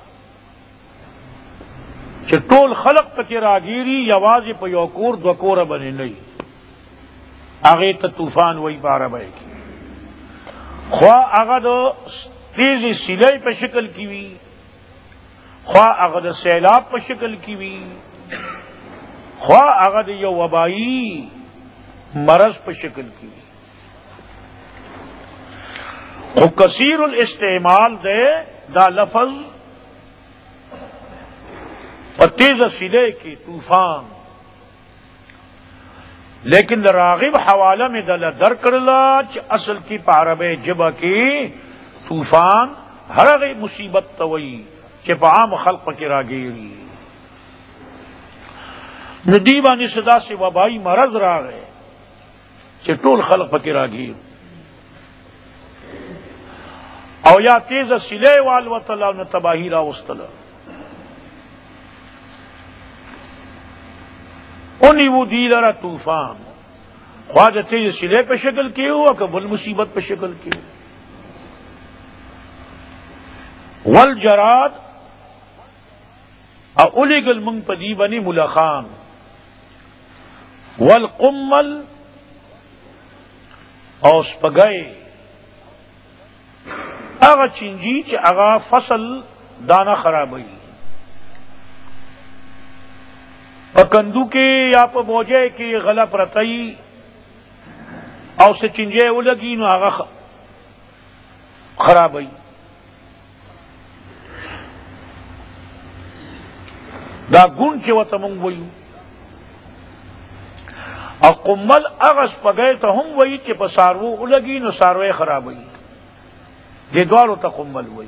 چې ټول خلق پکې راګيري یوازې په یو کور دو کوره باندې نه هغه ته طوفان وای باربای کی خوا هغه د تیزی سیلای په شکل کی وی خوا هغه د سیلاب په شکل کی وی خوا هغه د یو وبایی مرض په شکل کی وی خو کثیر الاستعمال دے دا لفظ اور تیز سیلے کی طوفان لیکن راغب حوالہ میں دل در کرلا اصل کی پارب جبہ کی طوفان ہر غی مصیبت توئی کہ عام خلق کی راگیری ندیبانی صدا سے وبائی مرض را گئے کہ ٹول خلق کی راگیر او یا تیز سلے وال و طلع نے تباہی را وسطلا انہی وہ دیل را طوفان خواجہ تیز سلے پہ شکل کیے ہوا کہ بل مصیبت پہ شکل کیے والجراد اولی گل منگ پدی بنی ملخان والقمل او سپگئے اغا چنجی چ اغا فصل دانا خراب ہوئی پکندو کے یا پا بوجے کے غلط رتئی او سے چنجے وہ لگی نو اغا خراب ہوئی دا گن کے و تمنگ وئی اور قمل اغس پگئے تو ہم وئی کہ پسارو لگی نو ساروے خراب ہوئی یہ دوارو تقمل ہوئی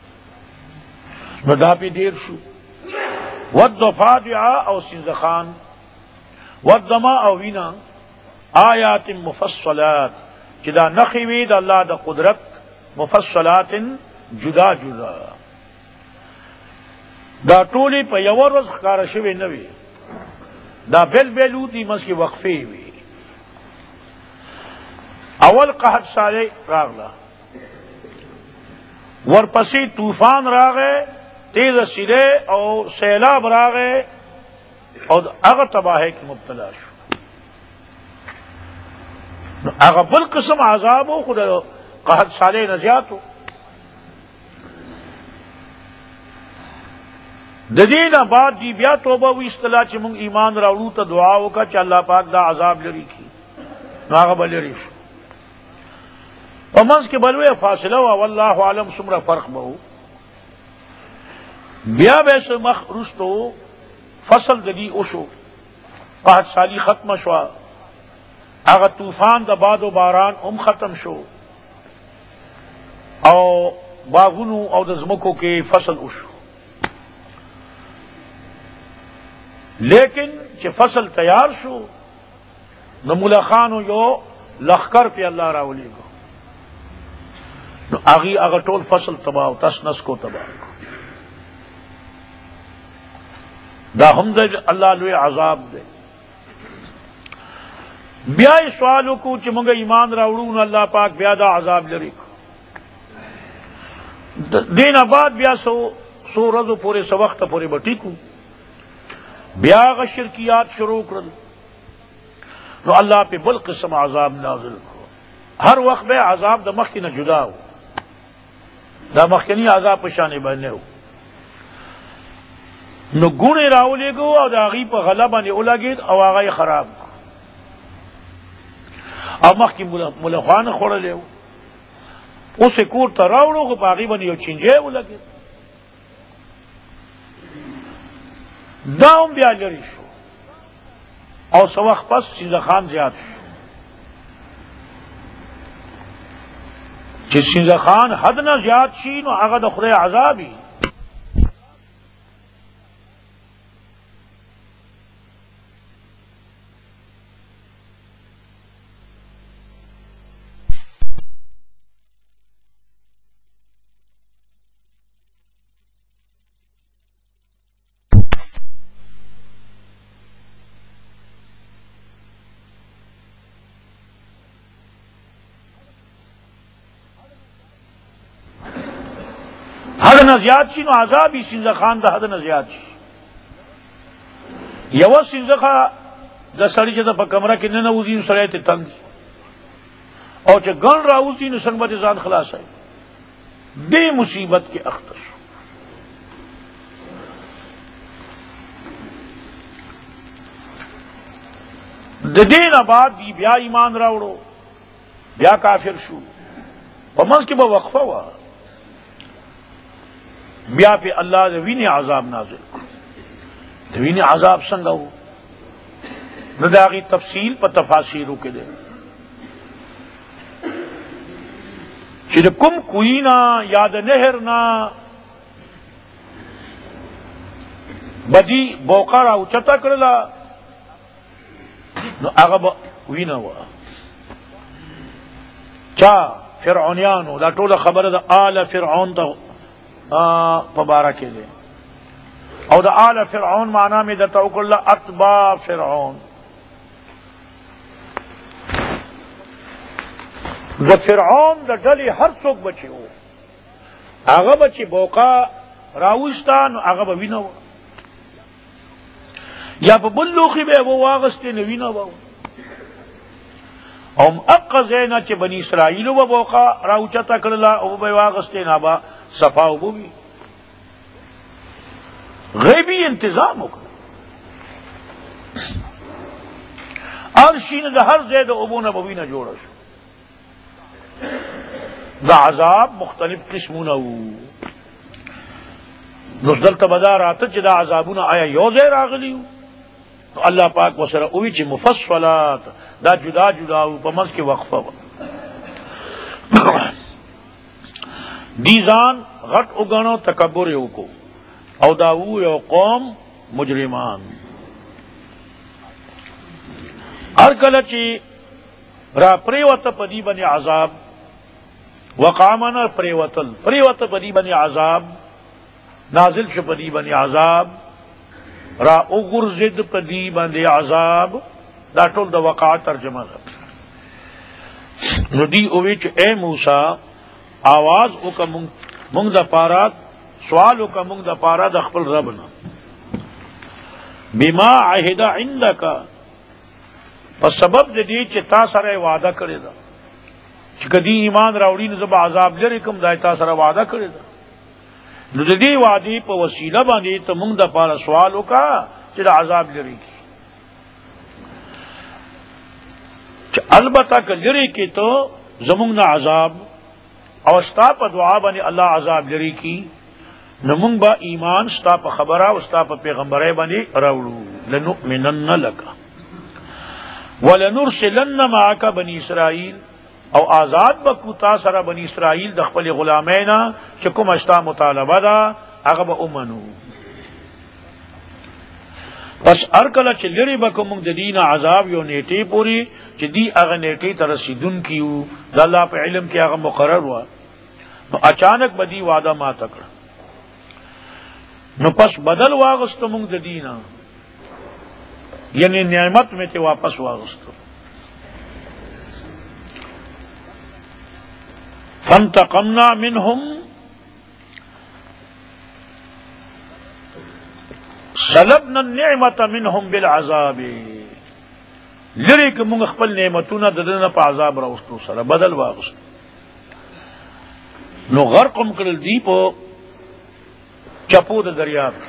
ندا پہ دیر شو والضفادع او سنزخان والدما او وینا آیات مفصلات چدا نخوی دا اللہ دا قدرت مفصلات جدا جدا دا ٹولی پہ یور وز خکار شوی نوی دا بیل بیلو دی مز کی وقفی وی اول قحط سالے راغلا ورپسی طوفان راغے تیز سلے اور سیلاب راغے اور اگر تباہی کی مبتلا شو اگر بالقسم عذاب ہو خدا قحط سالے نزیات ہو ددین بعد دی بیا توبہ ہوئی اصطلاح چ منگ ایمان راوڑو تا دعا ہوگا چ اللہ پاک دا عذاب لری کی ناغ بلری شو ومنز کے بلوے فاصلہ ہوا واللہ عالم سمرہ فرق بہو بیا بیس مخ رستو فصل دلی اوشو قحط سالی ختم شوا اگر طوفان دا باد و باران ختم شو او باغونو او دا زمکو کے فصل اوشو لیکن چې فصل تیار شو نو مولا خانو یو لخکر پہ اللہ راولی کو نو آگی اگر ټول فصل تباہ تس نس کو تباہ کو دا ہم دے اللہ لوی عذاب دے بیا سوالو کو چې موږ ایمان راوړو نو الله پاک بیا دا عذاب لري کو دین بعد بیا سو ورځو پورې سو وخت پورې بټی کو بیا غ شرکیات شروع کړل نو اللہ پہ بل قسم عذاب نازل کو ہر وقت بے عذاب دا مخی نہ جدا ہو دا مخینی عذاب پشانے بہنے ہو نو گونے راولے گو اور دا غیب غلبہ نے اولگید او آغای خراب کو او مخی ملخوان خوڑا لے ہو اسے کور تا راوڑو کو پاغی بنی او چنجے اولگید داؤں بیا لری شو اور سوخ پس سنزا خان زیاد شو چې سنزا خان حد نہ زیاد شي نو هغه د خدای عذابی حد نہ زیاد شي نو عذاب ہی سنزا خان دا حد نہ زیاد شي یو سنزخه د سړی چې په کمره کې نه نوځي سړی ته تنګ او چې ګن راوځي نو څنګه به ځان خلاصای دې مصیبت کې اخته شو د دین بعد بیا ایمان راوړو بیا کافر شو په منځ کې به وقفه وا بیا پہ اللہ د ویني عذاب نازل د ویني عذاب څنګه وو نو داغي تفصیل په تفاسیر کې ده چې کوم کوینا یاد نهر نا بدی بوقارا او چتا کړلا نو هغه وینا وا چا فرعونانو دا ټول خبره د آل فرعون ته مبارک دے او دا آل فرعون معنی میں دا توکل اتباع فرعون دا فرعون دا ڈلی ہر سوک بچی ہو آغا بچی بوقا راوستان آغا با وینا ہوا یا پا بلوخی بے وہ واغستے نوینا ہوا او اقضینا چی بنی اسرائیلو با بوقا راوچتا کرلا او با واغستے نابا صفا بھی غیبی انتظام ہوگا عرشی نے ہر زید ابو نہ بوی نہ جوڑا شو دا عذاب مختلف قسموں نہ نزدل تبدار آتا جدا عذابوں آیا یو زیر آگلی ہو تو اللہ پاک وسر اوی چی مفصلات دا جدا جدا ہو پمز کے وقفہ ہو دیزان غٹ اگانو تکبر یو کو او داو یو قوم مجرمان ہر کلچی را پریوت پدی بنی عذاب وقامنا پریوت پدی بنی عذاب نازل شو پدی بنی عذاب را اغرزد پدی بنی عذاب دا ټول د وقع ترجمه ده نو دی اوی چې اے موسی آواز او کا منگ دا پارا سوال او کا منگ دا پارا دا خپل ربنا بما عہد عندک پس سبب دی چې تا سره وعده کړی دا چې کدی ایمان راوړی نو زب عذاب لري کوم دای تا سره وعده کړی دا نو د دې وعده په وسیله باندې ته منگ دا پارا سوال او کا چې دا عذاب لري چې البته ک لري کې تو زمونږ نه عذاب او ستا په دعا باندې الله عذاب لري کی نمونږ با ایمان ستا په خبره او ستا په پیغمبري باندې راوړو لنؤمنن لك ولنرسلن معك بني اسرائيل او آزاد بکو تا سره بني اسرائيل د خپل غلامینا چې کوم اشتا مطالبه ده هغه به امنو پس ارکل چې لري به کوم د دین عذاب یو نیټه پوری چې دی هغه نیټه تر رسیدون کیو د الله په علم کې هغه مقرر و نو اچانک بدی وعده ما تکړه نو پس بدل واغستو موږ د دینه یعنی نعمت میں تے واپس واغستو فانتقمنا منهم سلبنا النعمت منهم بالعذاب لری که موږ خپل نعمتونه د دنه په عذاب راوستو سره بدل واغستو نو غرقم کړل دی په چپو د دریاب کې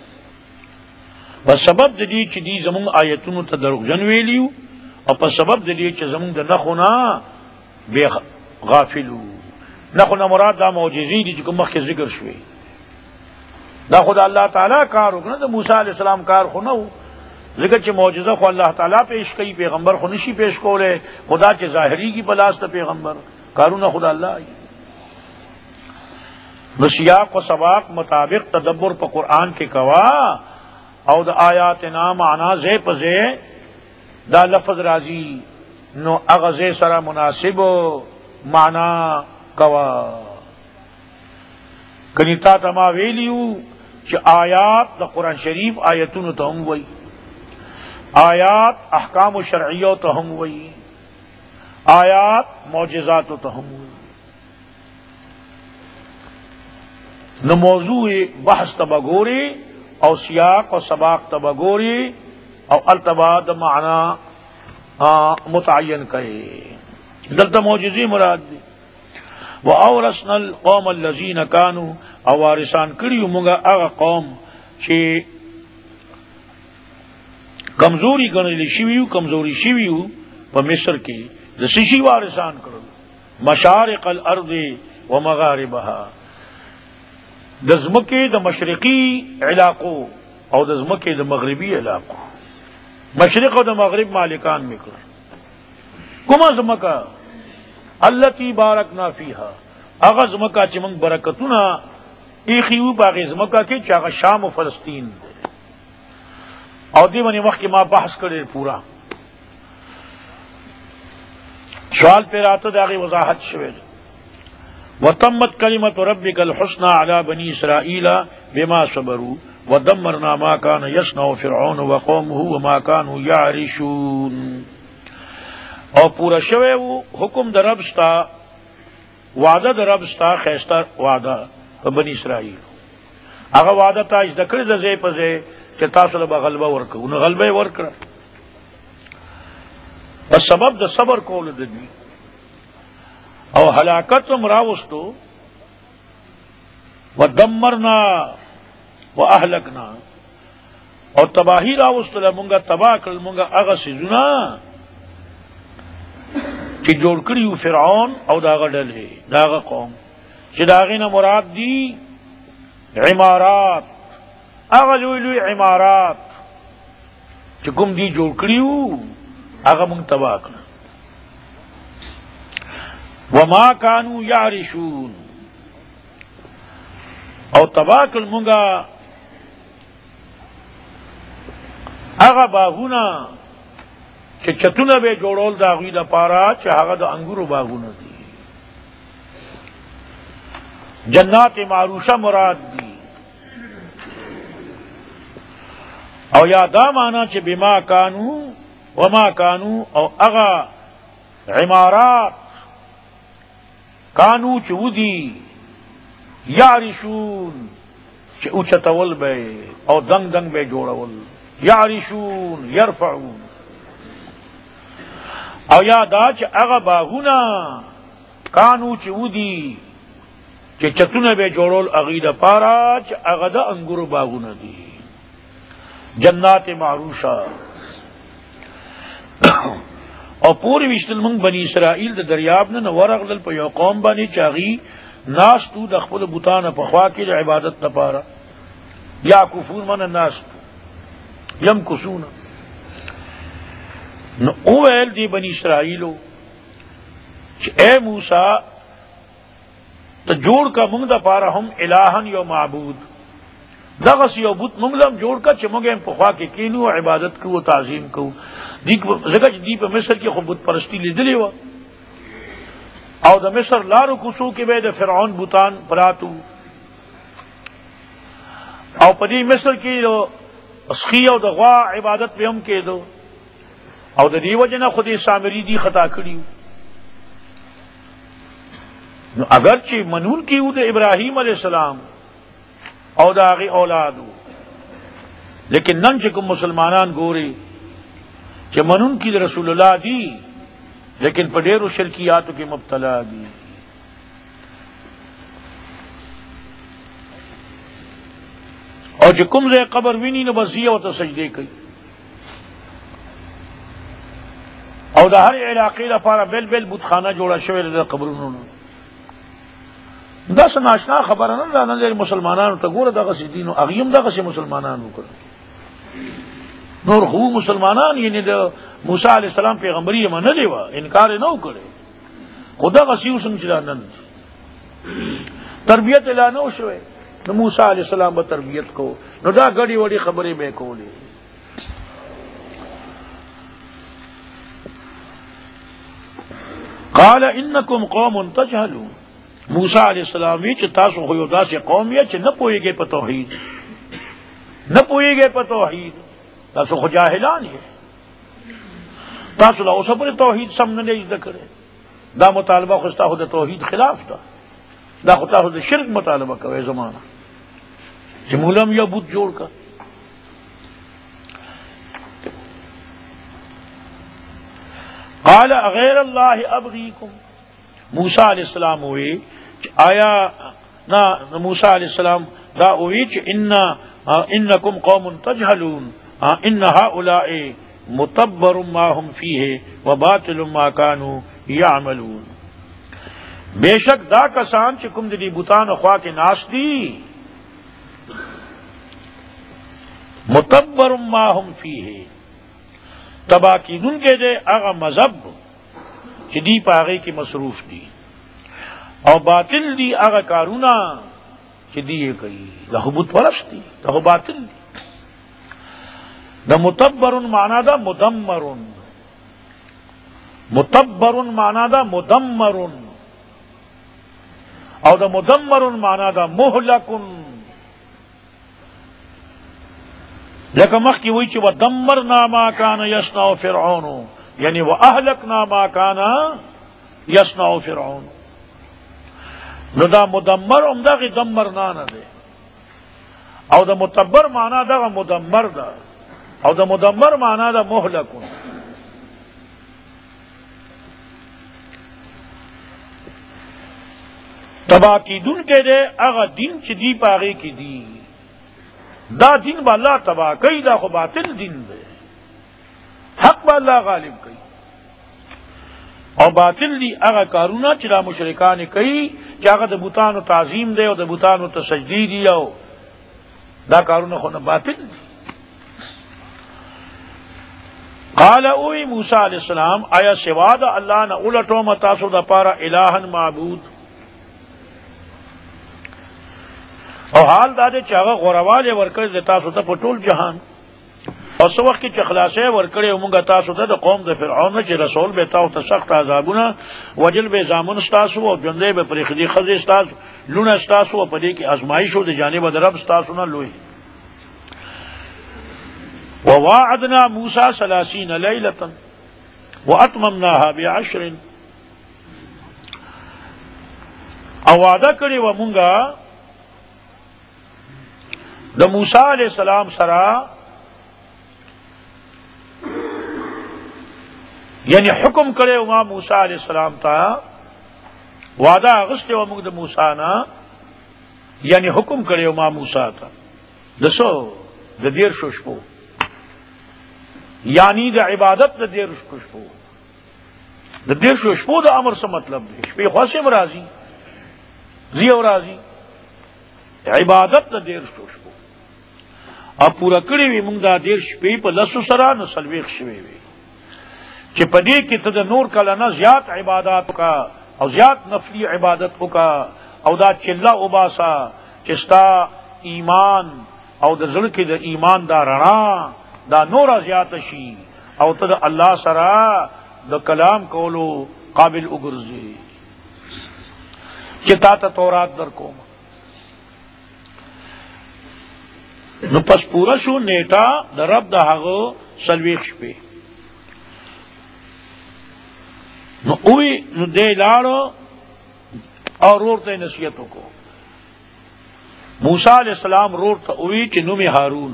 په سبب د دې چې دی زموږ آیتونو ته دروغجن ویلیو او په سبب د دې چې زموږ د نخونه بے غافلو نخونه مراد دا معجزې دي چې کوم مخکې ذکر شوی دا خدا الله تعالی کار وکړه د موسی علی السلام کار خو نه و ځکه چې معجزه خو الله تعالی پیش کوي پیغمبر خو نشي پیش کوله خدا چې ظاهری کی بلاس ته پیغمبر کارونه خدا الله نو سیاق و سباق مطابق تدبر په قرآن کې کوا او د آیات نا معنا زې پزې دا لفظ راځي نو هغه زې سره مناسب معنا کوا کنیتا تما ویلیو چې آیات د قرآن شریف آیتونو ته هم وایي آیات احکام شرعیو ته هم وایي آیات معجزات ته هم وایي نو موضوع بحث تبگوری او سیاق و سباق تبگوری او التباد معنی متعین کرے دلتا معجزی مراد دی وَأَوْرَثْنَا الْقَوْمَ الَّذِينَ كَانُوا او وارثان کړیو موږ هغه قوم چې کمزوري ګڼل شویو کمزوري شویو په مصر کې د سشي وارثان کړو مشارق الارض ومغاربها د زمکه د مشرقي علاقو او د زمکه د مغربي علاقو مشرق او د مغرب مالکان میکړ کومه زمکه التي بارکنا فيها هغه زمکه چې موږ برکتونه ایخیو باغ زمکه کې چې هغه شام او فلسطین او دې باندې وخت ما بحث کړی پورا سوال پر راته دغه وضاحت شوه وتمت كلمة ربك الحسنى على بني إسرائيل بما صبروا ودمرنا ما كان يصنع فرعون وقومه وما كانوا يعرشون او پورا شوه حکم در رب ستا وعده در رب ستا خیستا وعده بني اسرائیل هغه وعده تا ذکر د زې په زې چې تاسو له غلبه ورکو نو غلبه ورکړه په سبب د صبر کول د دې او ہلاکت مراوستو ودمرنا واهلكنا او تباہی راوستو لمونگا تباہ کړل مونگا هغه سيزونه چې جوړ کړیو فرعون او داغه ډلې داغه قوم چې داغه نه مراد دي عمارات هغه لوی عمارات چې کوم دي جوړ کړیو هغه مونږ تباہ کړل وما كانوا يعرشون او تباک المنگا اغا باغونا چې چتونه به جوړول دا غوی د پارا چې هغه د انګورو باغونه دي جنات معروشه مراد دي او یا دا معنا چې بما كانوا وما كانوا او اغا عمارات کانو چودی یعرشون چه اوچتول بے او دنگ دنگ بے جوڑول یعرشون یرفعون او یادا چه اغا باغونا کانو چودی چه چتون بے جوڑول اغید پارا چه اغا دا انگور باغونا دی جنات معروشہ او پوری وشتل منگ بنی اسرائیل د دریاب نه ورغلل په یو قوم باندې چاغي ناس تو د خپل بوتان په خوا کې د عبادت لپاره یا کفور من الناس یم کسون نو اول دی بنی اسرائیلو چې اے موسی ته جوړ کا موږ د پاره هم الہن یو معبود دغس یو بت منگلم جوڑ کر چمگے پخوا کے کینو عبادت کو تعظیم کو دی پہ مصر کی خود بت پرستی لیدلی و او د مصر لارو کوسو کې به د فرعون بوتان پراتو او پدی مصر کې دو اسخی او د غوا عبادت به هم کېدو او د دیو جنا خودی سامری دی خطا کړی نو اگرچہ منون کیو د ابراہیم علیہ السلام او د هغه اولادو لیکن نن چې کوم مسلمانان ګوري چې منون کی د رسول الله دی لیکن پډیرو شرکیاتو کې مبتلا دي او چې کوم ځای قبر ویني نو بس یو ته سجدي کوي او د هر علاقې لپاره بل بل بتخانه جوړه شوې ده قبرونو دا ناشنا خبره نه ده نه مسلمانانو ته ګوره دغه دینو اغیم دغه مسلمانانو کړ نور خو مسلمانان یعنی د موسی علیہ السلام پیغمبري منه دی وا انکار نه وکړي خدا غسیو څنګه نن تربیت اعلان شوه نو موسی علیہ السلام به تربیت کو نو دا غړي وړي خبرې به کولې قال انکم قوم تجهلون موسی علیہ السلام چې تاسو خو یو داسې قوم یې چې نه پوهیږئ په توحید نه پوهیږئ په توحید تاسو خو جاهلان یې تاسو له اوسه پورې توحید سم نه زده کړی دا مطالبه خو تاسو د توحید خلاف ده دا خو تاسو د شرک مطالبه کوي زمانہ چې مولم یا بت جوړ کا قال غیر اللہ ابغیکم موسی علیہ السلام ہوئی آیا نا موسی علیہ السلام دا ہوئی انکم قوم تجہلون ان هؤلاء متبر ما هم فیہ وباطل ما كانوا یعملون بے شک دا کسان چکم دی بوتان خواہ کے ناس دی متبر ما هم فیہ تبا کی دن کے دے اغا مذہب چی دی پاغے کی مصروف دی او باطل دی اغا کارونا چی دی یہ کئی لہو بت پرست دی لہو باطل دی دا متبرن مانا دا مدمرن متبرن مانا دا مدمرن او دا مدمرن مانا دا مہلکن لیکن مخ کی وہی چی ودمرنا ما کان یصنع فرعون یعنی واہلکنا ما کان یصنع فرعون نو دا مدمر امدا کی دمرنا نہ دے او دا متبر مانا دا مدمر دا او دا مدمر مانا دا مہلکن تبا کی دن کے دے اغا دن چی دی پاغی کی دی دا دن با اللہ تبا کئی دا خو باطل دن دے حق با اللہ غالب کئی اور باطل دی اغا کارونا چلا مشرکان کئی کہ اغا دا بوتانو تعظیم دے اور دا بوتانو تسجدی دیا دا کارونا خو باطل دی قال اوی موسیٰ علیہ السلام آیا سوا دا اللہ نا اولٹو متاسو دا پارا الہن معبود اور حال دادے چاہا غروالے ورکر دے تاسو تا پٹول جہان اور سو وقت کی چخلاسے ورکڑے امونگا تاسو تا دا قوم دا فرعون چی رسول بیتاو تا سخت عذابونا وجل بے زامن استاسو اور جندے بے پریخدی خزی استاسو لون استاسو اور پدے کی ازمائشو دے جانب دا رب استاسونا لوئی وواعدنا موسیٰ 30 لیلتا واتممناها بعشر او وعدہ کری ومونگا دا موسیٰ علیہ السلام سرا یعنی حکم کرے وما موسیٰ علیہ السلام تا وعدہ غسل ومونگ دا موسیٰ نا یعنی حکم کرے وما موسیٰ تا دسو دا دیر ششپو یعنی دا عبادت دا دیر ششپو دا دیر ششپو دا امر سے مطلب دے شپی خواسم راضی زیو راضی عبادت دا دیر ششپو اب پورا کڑی وی مونگ دا دیر شپی پا لسو سرا نو سلویخ شوی وی چی پدی کی تد نور کلنا زیاد عبادات کا او زیاد نفلی عبادت کا او دا چلا اباسا چستا ایمان او د زړه کې د ایمان دا رڼا دا نور زیات شي او ته د الله سره د کلام کولو قابل وګرځي چې تا ته تورات در کوم. نو پس پورا شو نیټه د رب د هغه سلويخ شپې. نو اوی نو دې لاړو او ورته نصیحت وکړو. موسی علیہ السلام ورته اوی چې نوم هارون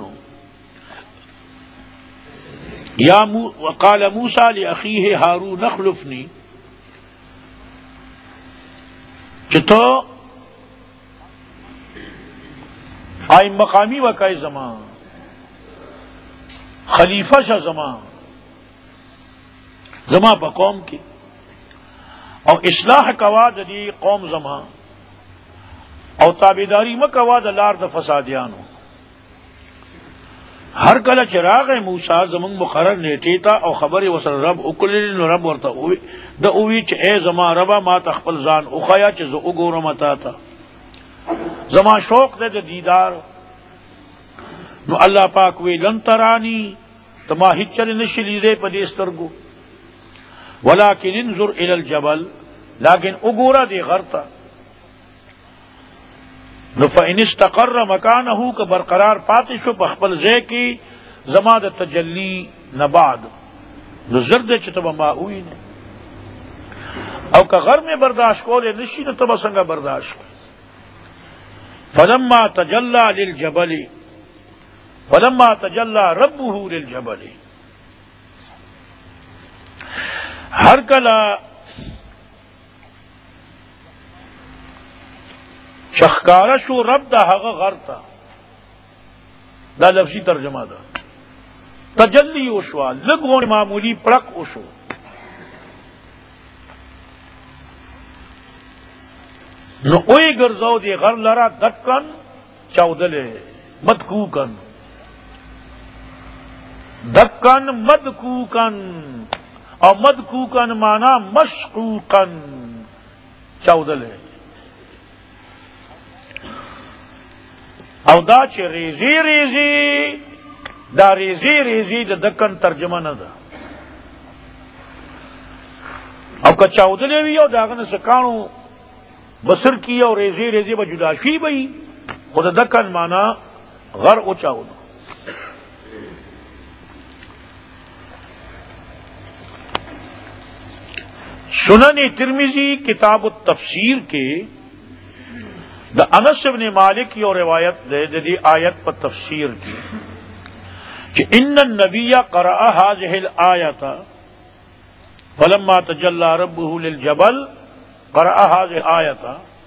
وقال موسی لاخيه هارون اخلفني چې تو آئی مقامی وکای زمان خلیفہ شاہ زمان پا قوم کی او اصلاح کوا د دی قوم زمان او تابیداری مکوا د لار د فسادیانو. ہر کله چراغ موسی زمون مقرر نیټی تا او خبر وسر رب وکړل نو رب ورته وی د اوی چې ای زما ربا ما تخپل ځان او خیا چې زه وګورم تا ته زما شوق دے د دیدار. نو اللہ پاک وی لن ترانی تما ہچر نشلی دے پدی سترگو ولکن انظر الى الجبل لیکن اگورا دی غرتا. نو فإن استقر مکانہ کا برقرار پاتی شو پخپل زے کی زما د تجلی نبعد نو زرد چتبا ما اوئی نے او کا غر میں برداشت کو لے نشی نو تبا سنگا برداشت کو. فلما تجلى للجبل فلما تجلى ربه للجبل ہر کلا شخکارا شو رب دا هغه غرتا دا لفظی ترجمہ دا تجلی وشوا لگو معمولی پڑک وشو. نو اوی گرزو دی غر لرا دکن چودلے مدکوکن دکن مدکوکن او مدکوکن مانا مشکوکن چودلے او دا چه ریزی ریزی دا ریزی ریزی دا دکن ترجمه ندا او که چودلے وی او داغن سکانو بسر کی اور ریزی ریزی با جداشی بئی خود دکن مانا غر اچاؤ. سنن ترمذی کتاب التفسیر کے دا انس بن مالک کی اور روایت دے دی آیت پر تفسیر کی کہ ان النبی قرأ هذه الآیت فلما تجلی ربه للجبل قرأ هذه الآیت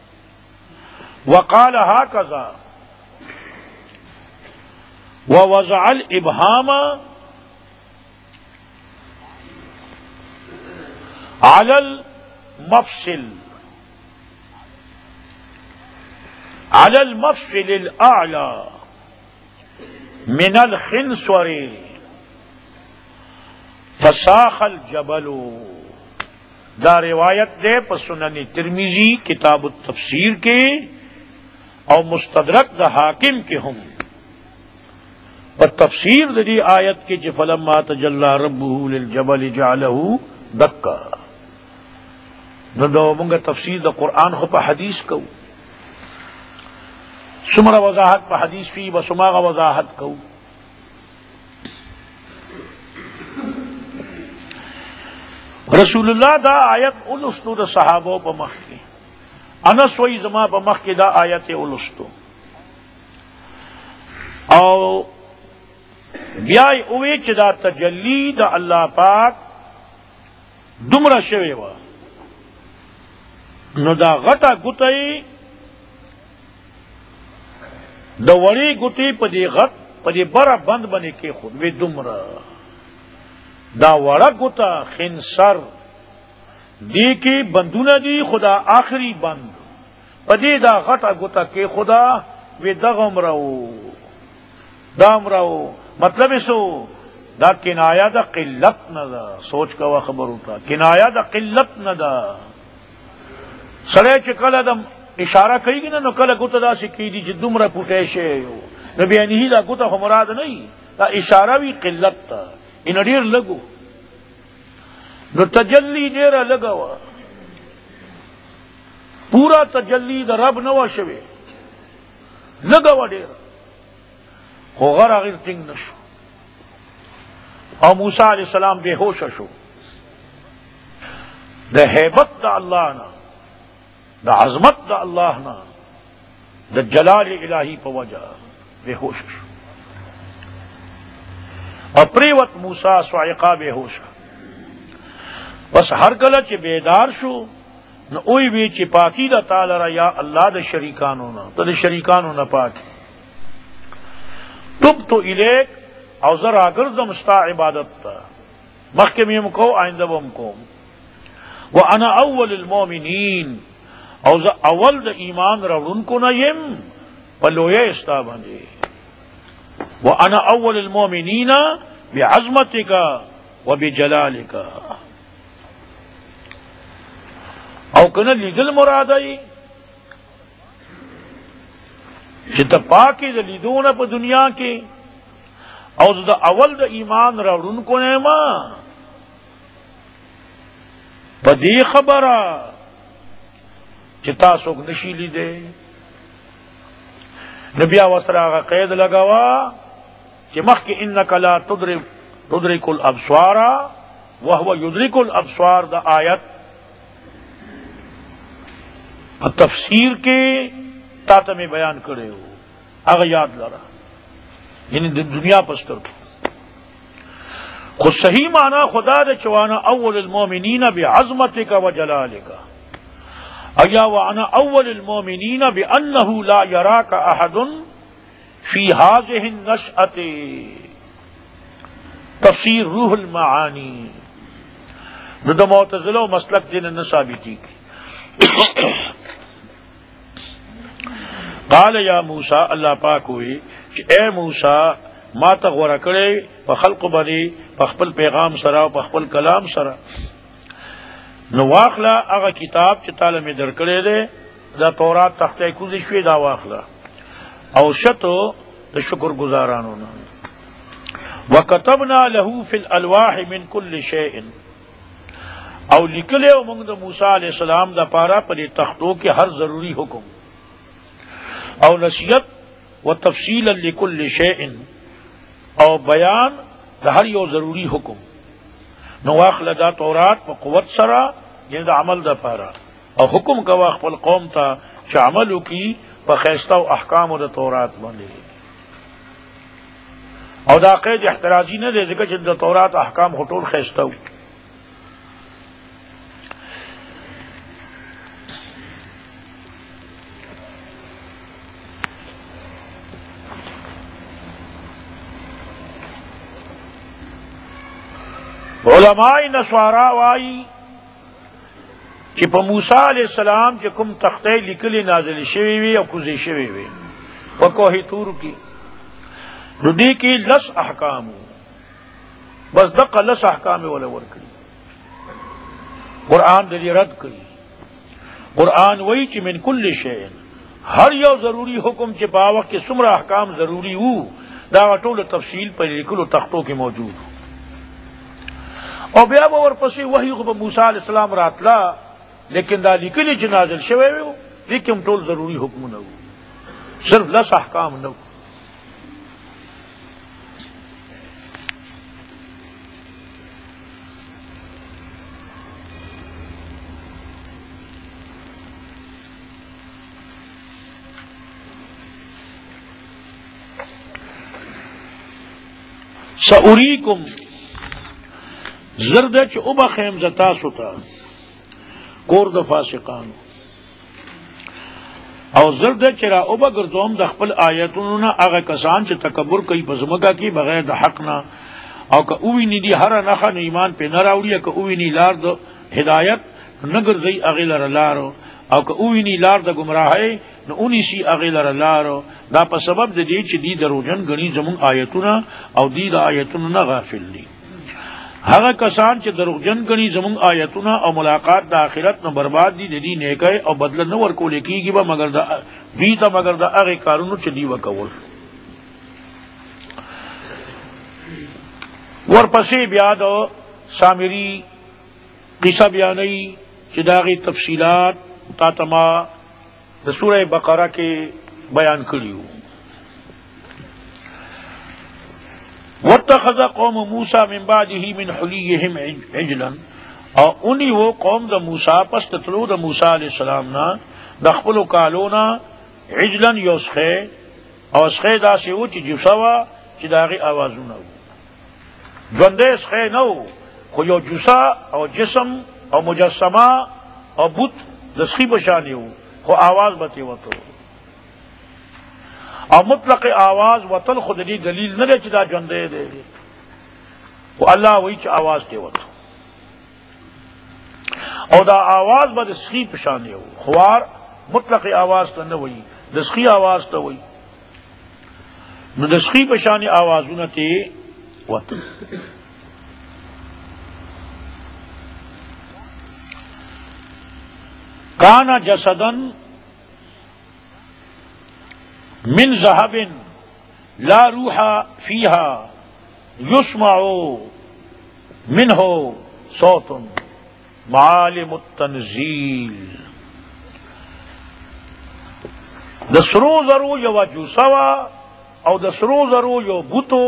وقال هكذا ووضع الإبهام على المفصل الأعلى من الخنصر فصاخ الجبل. دا روایت دے پر سنن ترمذی کتاب التفسیر کے اور مستدرک دا حاکم کے ہم پر تفسیر دی آیت کے چې فلما تجلی ربه للجبل جعله دکا. نو مونږ تفسیر دا قرآن خو په حدیث کو سمرا وضاحت په حدیث فی بسماغه وضاحت کو. رسول اللہ دا آیت اولستو دا صحابو پا مخ کے انس وی زما پا مخ کے دا آیت اولستو او بیائی اوی چی دا تجلی دا اللہ پاک دمرا شوی وا نو دا غٹا گتای دا وڑی گتی پا دی غٹ پا دی برا بند بنے کے خود وی دمرا دا وڑا گتا خنصر دی کی بندونه دی خدا آخری بند پدی دا غٹا گتا کے خدا وی دغم رو مطلب سو دا کنایا دا قلت نہ دا سوچ کا وا خبر ہوتا کنایا دا قلت نہ دا سڑے چکل دم اشارہ کئی گی نا نو کل گتا دا سکی دی چی دمرا پوٹے شے نبی انہی دا گوتا خو مراد نہیں دا اشاروی قلت تا ان ډیر لگو نو تجلی ډیر لگوا پورا تجلی دا رب نو شوی لگوا ډیر خو غر غیر ټینګ نشو او موسی علیہ السلام بے ہوش شو دا ہیبت دا اللہ نا دا عظمت دا اللہ نا دا جلال الہی پا وجہ بے ہوش شو اور پریوت موسیٰ سوائقہ بے ہوش بس ہر گلہ چی بیدار شو نو اوئی بی چی پاکی دا تعالی را یا اللہ دا شریکانو نا تا دا شریکانو نا پاکی تب تو الیک او ذرا گرزم استا عبادت تا مخکمیم کو آئندہ بم کو وانا اول المومنین او اول دا ایمان راوڑن کو نیم پلوئے استا بندے وانا اول المومنین بعظمتک وبجلالک او کنا لیدل مراد ای چتا پاکی دا لیدون پا دنیا کی او دا اول دا ایمان راوڑن کو نیما پا دی خبرا چتا سوک نشیلی دے نبی وسرا قید لگوا کہ مخ کے انک لا تدرک الابصار وهو یدرک الابصار دا آیت تفسیر کے تاتا میں بیان کرے ہو اگر یاد لرا یعنی دنیا پستر خود صحیح معنی خدا دے چوانا اول المومنین بعظمتک و جلالک ایا وانا اول المومنین بانه لا یراک احد فی هذه النشأة تفسیر روح المعانی ندو معتزلہ و مسلک دین النصابیتی کی قال یا موسیٰ اللہ پاک ہوئی کہ اے موسیٰ ما تغورا کرے پا خلق بنی پا خپل پیغام سرا پا خپل کلام سرا نو واخلا اغا کتاب چی تعالی میں در کرے دے دا تورات تختہ کوزی شوی دا واخلا او شتو دا شکر گزارانونا وکتبنا له فی الالواح من کل شیئن او لکلے و منگ دا موسیٰ علیہ السلام دا پارا پلی تختوں کے ہر ضروری حکم او نصیحت و تفصیلا لکل شیئن او بیان دا ہر یو ضروری حکم نواخل دا تورات پا قوت سرا یعنی دا عمل دا پارا او حکم کا واخ پل قوم تا چا عملو کی پا خیستہ و احکام دا تورات بندے او دا قید احتراجی نہ دے دکا چند دا تورات احکام خطول خیستہ ہو علماء نصارا وائی کہ پا موسیٰ علیہ السلام کہ کم تختے لکلی نازل شوی وی او کزی شوی وی پا کوہی تور کی ردی کی لس احکام بس دقا لس احکام والا ورکلی قرآن دلی رد کری قرآن وی چی من کل شیئن ہر یو ضروری حکم چی پاوق کے سمرہ احکام ضروری ہو دا طول تفصیل پر لکلو تختوں کے موجود ہو اور بیا باور پسی وحی کو موسیٰ علیہ السلام راتلا لیکن دا لکلی چی نازل شوے ہو لیکن طول ضروری حکم نہ ہو صرف لس احکام نہ ہو سأریکم زرد چ اوبا خیم زتا ستا کور د فاسقان او زرد چرا اوبا گردوم د خپل آیتونو نه هغه کسان چې تکبر کوي پزماګه کی بغیر د حق نه او که اوی نی دی هر نه خن ایمان په نه راوړي که اوی نی لار د هدایت نګر زئی اغیلر لارو او که اوی نی لار د گمراهی نو اونی سی اغیلر لارو دا په سبب د دې چې دی دروژن غنی زمون آیتونه او دی د آیتونو نه غافل دي هغه کسان چې دروغجن غني زمون آیتونه او ملاقات د آخرت نه برباد دي د دې نیکي او بدل نه ورکول کیږي به مگر د هغه کارونو چې دی وکول ورپسې بیا د سامری قصه بیانوي چې د هغې تفصیلات تا ته ما د سوره بقره کې بیان کړي وو. واتخذ قوم موسی من بعده من حلیهم عجلا، او انہی وہ قوم د موسی پس تطلو د موسی علیہ السلام نا د خپلو کالو نا عجلا یو سخی، او سخی داسې و چې جوسه وه چې د هغې اوازونه وو. ژوندی سخی نه و، خو یو جوسه او جسم او مجسمه او بت د سخي په شانې و، خو آواز به ترې وته. او مطلق آواز وتل خو د دې دلیل نه دی چې دا ژوندی دی، خو الله وایي چې آواز ترې وته، او دا آواز به د سخي په شانې و. خوار مطلق آواز ته نه وایي، د سخي آواز ته وایي. نو د سخي په شانې آوازونه ترې وته. کانا جسدن من ذهب لا روح فيها يسمع منه صوت معالم التنزيل. د سرو زرو you جوسوا O the serve زرو you بوتو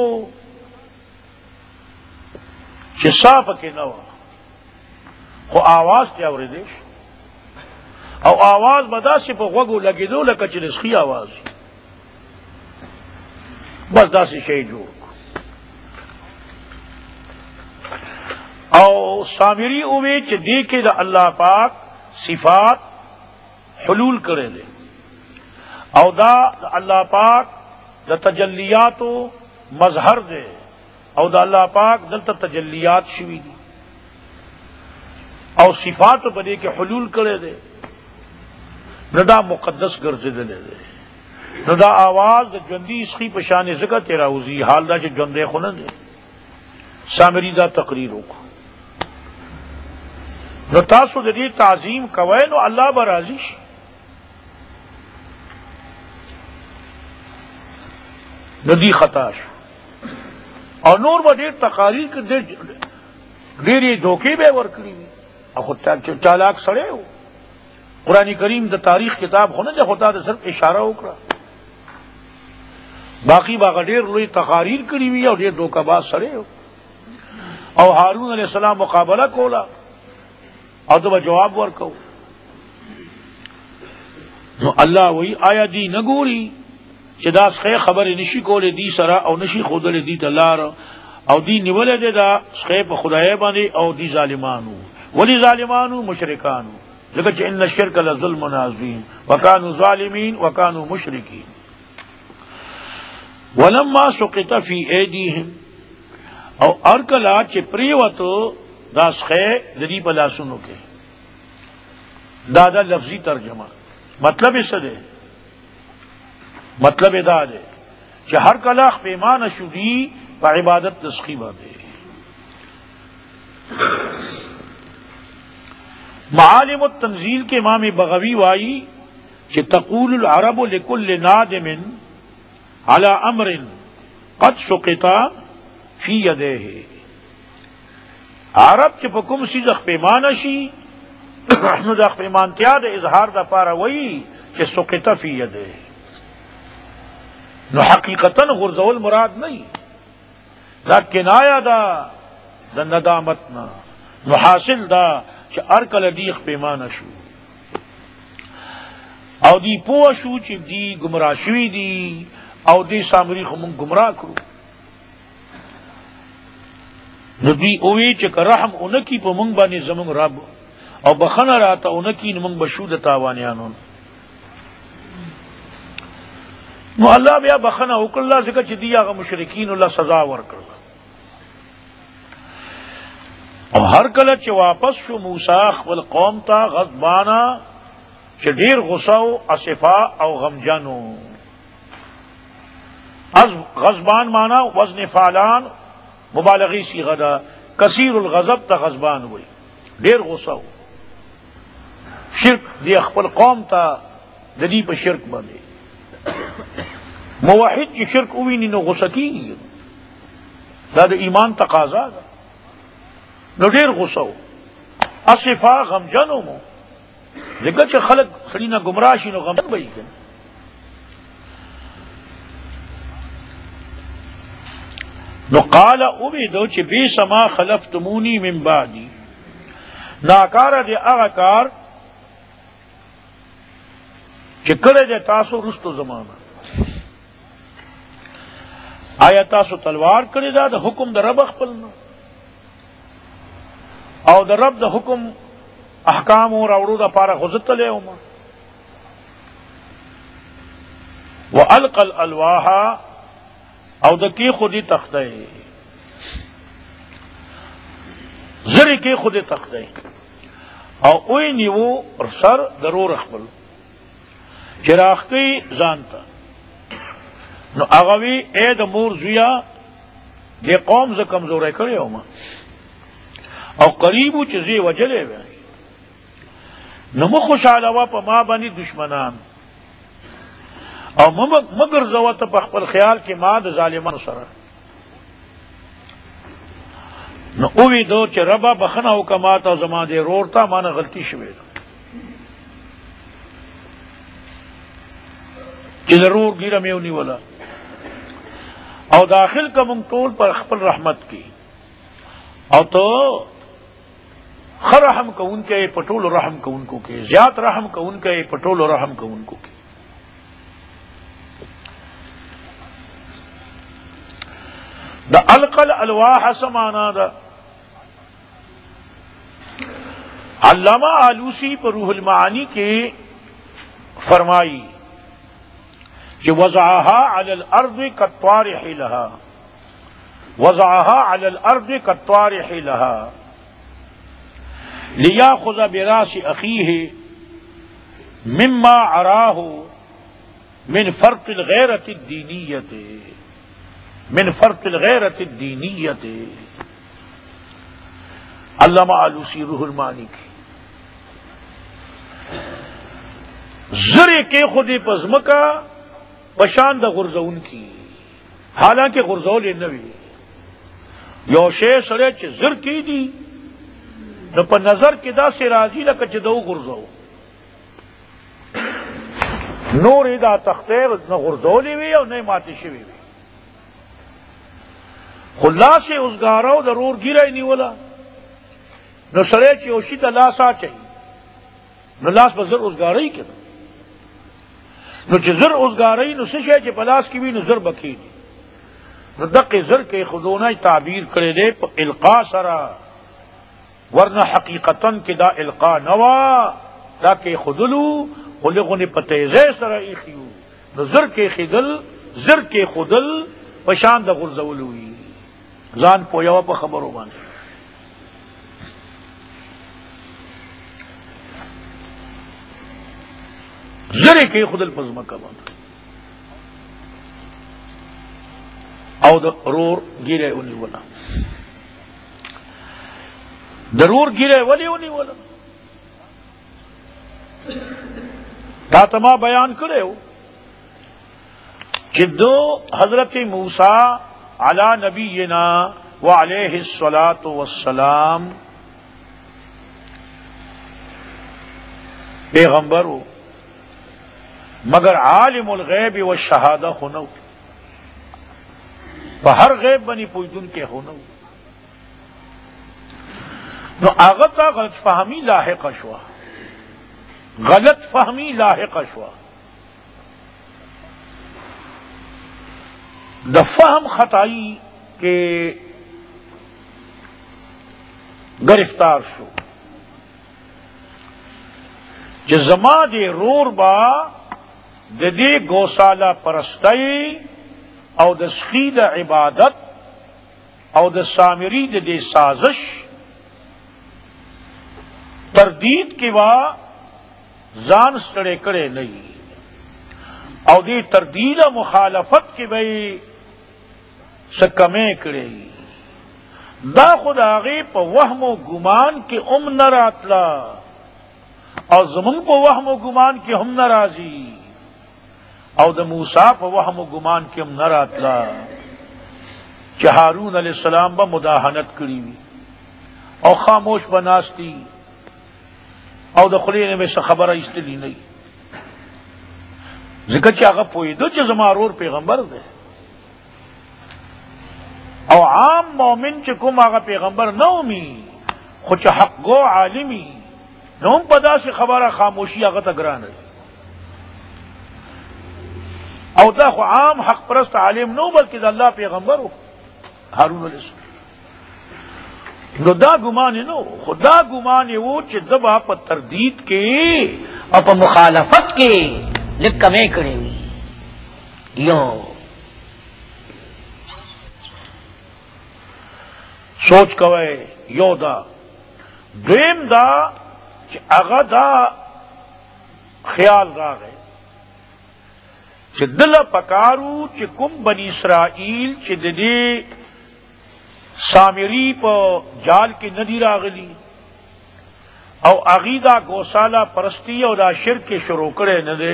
چې صاف کې نه و، خو آواز ته اورېدې او آواز به داسې په غوږو لګېدو لکه چې د سخي آواز، بس داسې شی جوړ. او سامری اوې چې دې کې د الله پاک صفات حلول کړی دی، او دا د الله پاک د تجلیاتو مظهر دی، او د الله پاک دلته تجلیات شوي دي، او صفات په دې کې حلول کړی دی. نو دا مقدس ګرځېدلی دی. نو دا آواز د ژوندي سخي په شانې ځکه ترې راوځي، حال دا چې ژوندی خو نه دی. سامري دا تقریر وکړو. نو تاسو د دې تعظیم کوئ نو الله به راضي شي. نو دی خطا شو، او نور به ډېر تقاریر کې ډېرې دھوکې به یې ورکړي وي، او خو چالاک سړی و. قرآن کریم د تاریخ کتاب خو نه دی، خو تا د صرف اشاره وکړه، باقی باغه ډېر لوی تقاریر کړي وي او ډېر دوکهباز سړی و. او هارون علیہ السلام مقابله کوله او ته به جواب ورکو. نو الله وی آیا دی نه ګوري چې دا څخه خبرې نشي کولې دی سره، او نشي ښودلی دی ته لار، او دی نیولې دی دا څخه په خدای باندې، او دی ظالمانو. ولی ظالمانو؟ مشرکانو، ځکه چې ان الشرک لظلم عظیم وکانوا ظالمین وکانوا مشرکین. ولما سقط فی ایدیهم، او ارکلا چې پریوتو دا څخه د دې په لاسونو کې. دا لفظی ترجمه مطلب یې څه دی؟ مطلب دا دی چې هر کله پیمانه شو دی په عبادت د سخي باندې. معالم التنزیل کے امام بغوی وائی کہ تقول العرب لكل نادم على امر قد سقط فی یدیہ. عرب چې په کوم شي ځخ پیمانه شي نو د پیمانتیا د اظهار د پاره وایي چې سقط فی یدیہ. نو حقیقتا غرزول مراد نہیں، دا کنایه دا د ندامتنا. نو حاصل دا چې ارکل دیخ پیمانه شو، او دی پوه شو چې دی گمراه شوي دي، او دی سامری خو مونږ گمراه کړو. نو دی اوی چې که رحم اونکی په مونږ باندې زمونږ رب، او بخنه راته اونکی نو مونږ به شو د تاوانیانو. نو الله بیا بخنه وکړله، ځکه چې دی هغه مشرکین الله سزا ورکړه. او هر کله چې واپس شو موسی خپل قوم ته غضبانه، چې ډیر غصه او اسفا او غمجنو. از غضبان مانا وزن فعلان مبالغی صیغه ده، کثیر الغضب ته غضبان وي، ډیر غصه. شرک دی خپل قوم ته د دې په شرک باندې. موحد چې شرک وویني نو غصه کیږي، دا د ایمان تقاضا ده. نو ډیر غصه و، اسفا غمجن مو، ځکه چې خلک سړي نه ګمراه شي نو غمجن به یې کنه. نو قال اویدو چې بیس ما خلفتمونی من بعدی، ناکاره دی هغه کار چې کړی دی تاسو رستو زمانه. آیا تاسو تلوار کړی دا د حکم د رب خپل نه او د رب د حکم احکام راوړو د پاره غزتلې وم. والقى الالواح او د کی خودی تخته زری کی خودی تخته او اوی نیو سر ضرور خپل چراغ کی ځانته. نو اغوی اے د مور زویا دی قوم ز کمزورې کړی وم او قریبو چې زی وجلې وای. نو مو خوشاله وا په ما باندې دشمنان او مگر زوته په خپل خیال کې ما د ظالمانو سره. نو اوی دو چې ربا بخنه حکمات او زما دې رورتا ما نه غلطی شوه چې ضرور ګیره مې ونیوله او داخل کوم ټول پر خپل رحمت کی او تو خرحم کو ان کے پٹول رحم کو ان کو کے زیات رحم کو ان کے پٹول رحم کو ان کو کے. دا القل الواح سمانا دا علامہ آلوسی پر روح المعانی کے فرمائی کہ وضعها علی الارض کالطارح لها، وضعها علی الارض کالطارح لها لیاخذ براس اخیہ مما عراہ من فرق الغیرت الدینیت، من فرق الغیرت الدینیت. علامہ آلوسی روح المعانی کی زرے کے خود پزمکا پشاند غرزون کی، حالانکہ غرزول نوی یو شے سڑے چھ زر کی دی نو پا نظر کی دا سی راضی لکا چھ دو غرزو نور دا تختیر نہ غرزولی وی او نہ ماتی شوی وی. خلاص ازگارو ضرور گیرے نیولا نو سڑے چھ اوشی دا لاسا چاہی نو لاس با زر ازگاری کنا نو چې زر اوزګاری نو څه شی چې پلاس کې وي نو زر بکی دي. نو دقه زر کې خودونه تعبیر کړی دی په القا سره، ورنه حقیقتا کې دا القا نوا دا کې خودلو خلقونه په تیزه سره ایخیو. نو زر کې خدل زر کې خودل پشان د غرزول وي. ځان پویو په خبرو باندې زره کې خودل پزما کوم او د رور ګیره اونې ولا ضرور ګیره ولی اونې ولا دا تما بیان کړو چې دو حضرت موسی علی نبینا وعلیہ الصلاۃ والسلام پیغمبر ہو مگر عالم الغیب والشہادہ ہونو ہر غیب بنی پوجدن کے ہونو. نو آغتا غلط فہمی لاحق شوا، غلط فہمی لاحق شوا، دا فہم خطائی کے گرفتار شو کہ زما دے رور با ددی گوسالہ پرستائی او د سخید عبادت او د سامری ددی سازش تردید کی وا زان سڑے کرے نہیں او دی تردید مخالفت کی بئی سکمے کرے دا خود آغی پا وهم و گمان کی نراتلا او زمن پا وهم و گمان کی ہم نرازی او د موسی په وهم و ګمان کې هم نه راتلا. کہ ہارون علیہ السلام با مداہنت کری ہوئی اور خاموش بناستی او د خلینے میں سے خبر ایستلی نہیں ذکر چی آغا پوئیدو چی زمارور پیغمبر دے او عام مومن چی کم آغا پیغمبر نومی خوچ حق گو عالمی نوم پدا سے خبر خاموشی آغا تگران ہے او دا خو عام حق پرست عالم نو بلکہ دا اللہ پیغمبر ہو ہارون علیہ السلام نو دا گمان نو خدا گمان وہ چی دبا پا تردید کے اور پا مخالفت کے لکھ کمیں کرے ہوئی یو سوچ کوئے یو دا دویم دا چی اغا دا خیال را گئے چی دل پکارو چی کم بنی اسرائیل چی ددی سامری پا جال کی ندی راغلی او عقیدہ گوسالہ پرستی او دا شرک کے شروع کرے ندے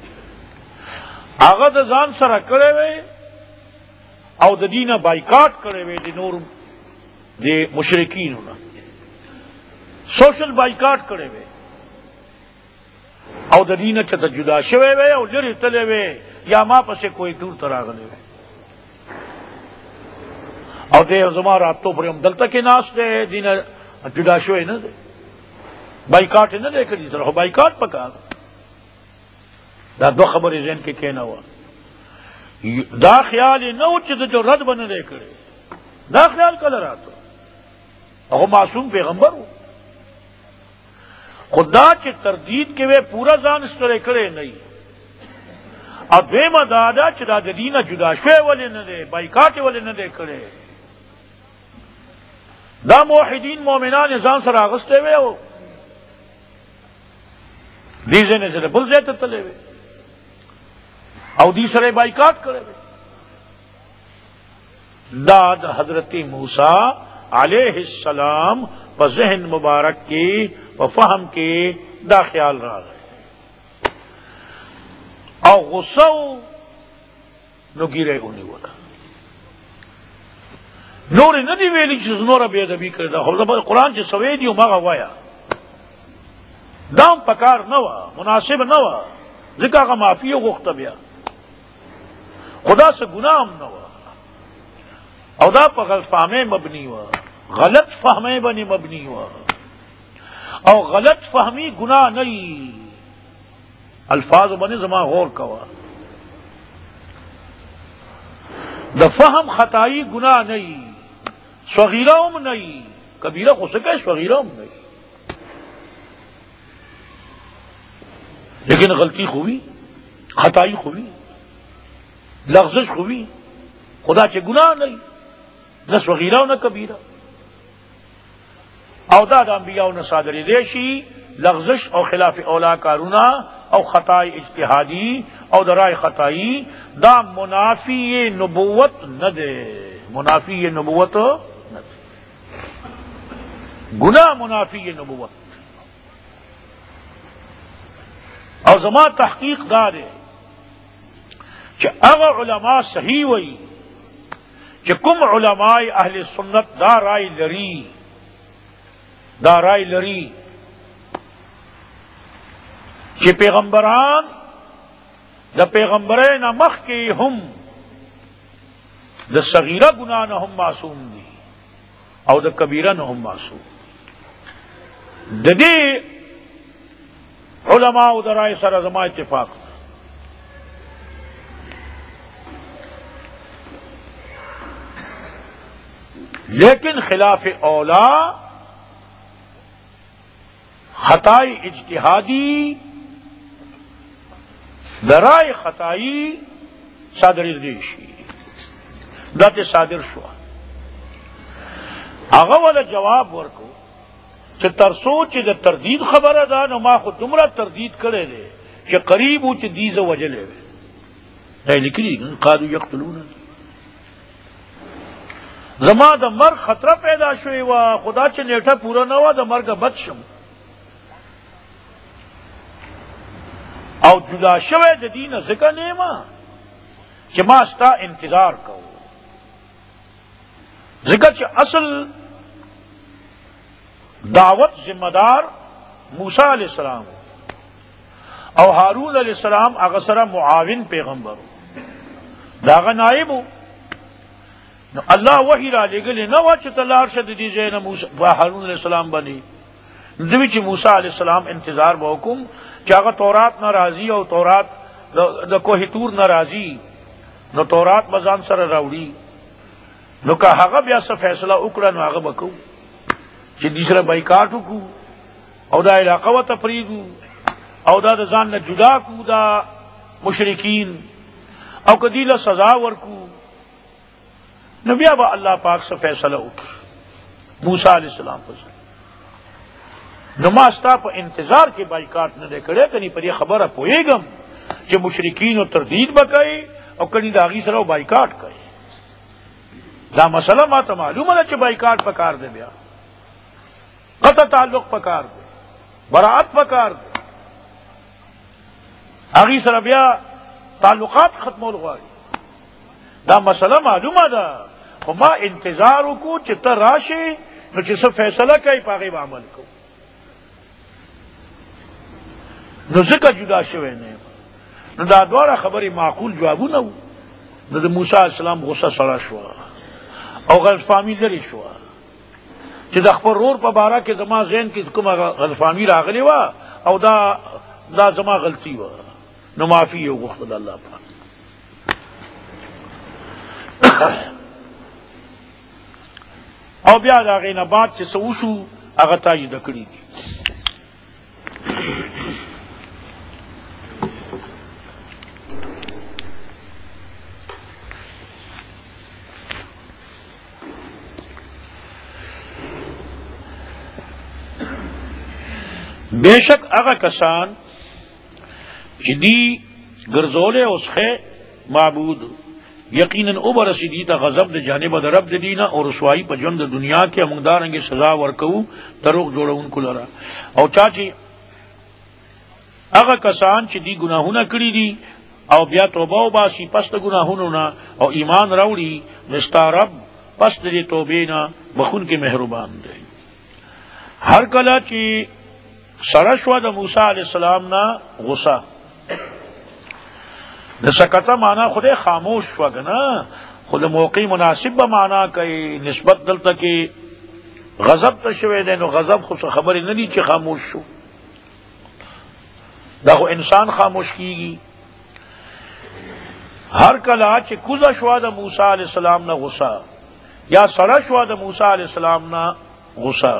آغا دا زان سرا کرے وے او دا دینا بائیکاٹ کرے وے دی نور دی مشرکین ہونا سوشل بائیکاٹ کرے وے او دا دینا چتا جدا شوے وے او لری تلے وے یا ما پسے کوئی دور تراغلے وے او دے زمان راتو پر ہم دلتا کے ناس دے دینا جدا شوے نہ دے بائیکاٹ نہ دے کری طرح بائیکاٹ پکا دا دو خبر ذہن کے کہنا ہوا دا خیال نہ اچھتا جو رد بن دے کرے دا خیال کل راتو او معصوم پیغمبر ہو خدا کے تردید کے وے پورا زان اس طرح کرے نہیں اب بے مدادا چدا دینا جدا شوے والے نہ دے بائیکاٹ والے نہ دے کرے دا موحدین مومنان نظام سر آغستے ہوئے ہو دیزے نے سے بل زیتے تلے ہوئے او دی سرے بائیکاٹ کرے ہوئے داد حضرت موسیٰ علیہ السلام و ذہن مبارک کی و فہم کی دا خیال رہا گئے او غصہ نو گیرے ہونی والا نور ندی ویلی چیز نور بے ادبی کرے دا قرآن چی سویدی و مغا وایا دام پکار نوا مناسب نوا ذکا کا معافی غخت بیا خدا سے گناہ نوا او دا پا غلط فہمیں مبنی ہوا غلط فہمیں بنی مبنی ہوا او غلط فہمی گناہ نہیں الفاظ بنے زمان غور کوا دا فہم خطائی گناہ نہیں صغیرہم نہیں کبیرہ ہو سکے صغیرہم نہیں لیکن غلطی خوبی خطائی خوبی لغزش خوبی خدا چے گناہ نہیں نہ صغیرہ نہ کبیرہ او دا انبیاء نہ صادری دیشی لغزش او خلاف اولا کارونا او خطائی اجتہادی او درائے خطائی دا منافی نبوت نہ دے منافی نبوت نہ دے گناہ منافی نبوت اور زمان تحقیق دار ہے کہ اگر علماء صحیح ہوئی کہ کم علماء اہل سنت دا رائے لری کہ پیغمبران دا پیغمبرین مخ کے ہم دا صغیرہ گناہ نہ ہم معصوم دی او دا کبیرہ نہ ہم معصوم دے علماء دا رائے سر زمان اتفاق لیکن خلاف اولا خطائی اجتہادی درائے خطائی صادر دیشی دات صادر شوا آغا والا جواب ورکو چھ ترسو چھ دا تردید خبر دا نما خود دمرا تردید کرے دے کہ قریبو چھ دیز وجلے وے نہیں لکلی قادو یقتلون زما دا مرگ خطرہ پیدا شوئی وا خدا چھ نیٹا پورا نوا دا مرگ بد شم او جدا شوئے دا دین ذکر نیما چھ ما ستا انتظار کرو ذکر چې اصل دعوت ذمہ دار موسی علیہ السلام او هارون علیہ السلام هغه سره معاون پیغمبر داغه نائب نو الله وحی را لګل نو چې تلار شد دي زین موسی و هارون علیہ السلام باندې دوی چې موسی علیہ السلام انتظار وکوم چې هغه تورات ناراضی او تورات د کوه تور ناراضی نو تورات بزان سره راوړي نو که هغه بیا څه فیصله وکړه نو هغه وکړو چې دې سره بایکاټ وکړو او دا علاقه و تفریدو او دا د ځان نه جدا کو دا مشرکین او کدی له سزا ورکو نو بیا به الله پاک څه فیصله وکړي موسی علیہ السلام پر نو ما ستا په انتظار کې بایکاټ نه کړی کني پر خبره پوهېږم چې مشرکین او تردید وکړي او کني دا غي سره بایکاټ کوي دا مسله ما ته معلومه ده چې بایکاټ پکار دی بیا قطع تعلق پکار دی براءت پکار دی هغه سره بیا تعلقات ختمول غواړي دا مسله معلومه ده خو ما انتظار وکړو چې ته راشي نو چې څه فیصله کوي په هغې به عمل کوو نو ځکه جدا شوی نه نو دا دواړه خبرې معقول جوابونه وو نو د موسی علیه السلام غصه سړه شوه او غلطفهمي لرې شوه چې د خپل رور په باره کې زما ذهن کې کومه غلطفهمي راغلې وه او دا زما غلطي وه نو معافي یې وغوښتل الله پاک او بیا د هغې نه بعد چې څه وشو هغه تاجده کړي دي بے شک اغا کسان جدی گرزولے اسخے معبود یقیناً اوبر رسیدی تا غضب د جانب د رب د دینا اور رسوائی پا جند دنیا کے امگدارنگی سزا ورکو تروق جوڑا ان کو لرا او چاچی اغا کسان چی دی گناہونا کری دی او بیا توبہ و باسی پس دا گناہونونا او ایمان روڑی نستا رب پس دی توبینا بخون کے مہربان دے ہر کلا چی سرشوا د موسی علیہ السلام نا غصہ د سکتا مانا خود خاموش شوا گنا خود موقع مناسب با مانا کئی نسبت دلتا کی غضب تشوی دے نو غضب خود خبر ندی چی خاموش شو دا خو انسان خاموش کیگی ہر کلا چی کزا شوا د موسی علیہ السلام نا غصہ یا سرشوا د موسی علیہ السلام نا غصہ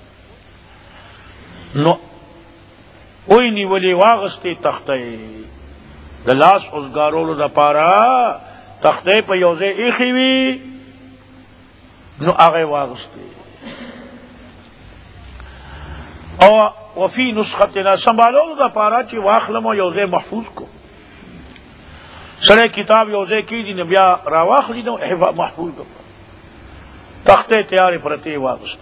نو اوی نیولی واغستی تختی د لاس اوزگارولو دا پارا تختی پا یوزے ایخیوی نو آغی واغستی او وفی نسختنا سنبالولو دا پارا چی واخلمو یوزے محفوظ کو سرے کتاب یوزے کی دی نبیا راواخ دی نو محفوظ کو تختی تیاری پرتی واغستی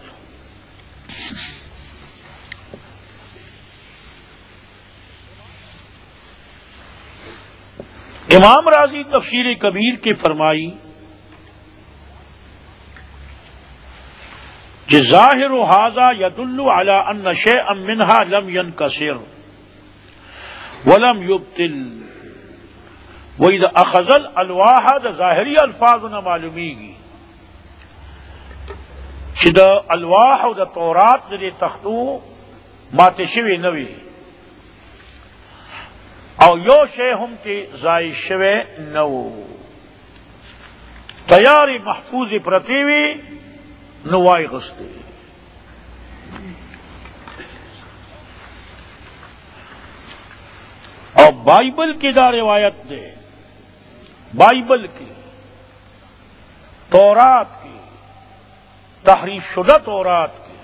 امام راضی تفسیر کبیر کے فرمائی کہ ظاہر ھذا يدل على ان شيئا منها لم ينكسر ولم يبطل واذا اخذ الالواح دا ظاہری الفاظ نہ معلومی گی کہ دا الواح و دا تورات دے تختو ماتشوی نوی او یو شے ہم تی زائی شوے نو تیاری محفوظ پرتیوی نوائی غستے اور بائبل کی دا روایت دے بائبل کی تورات کی تحریف شدہ تورات کی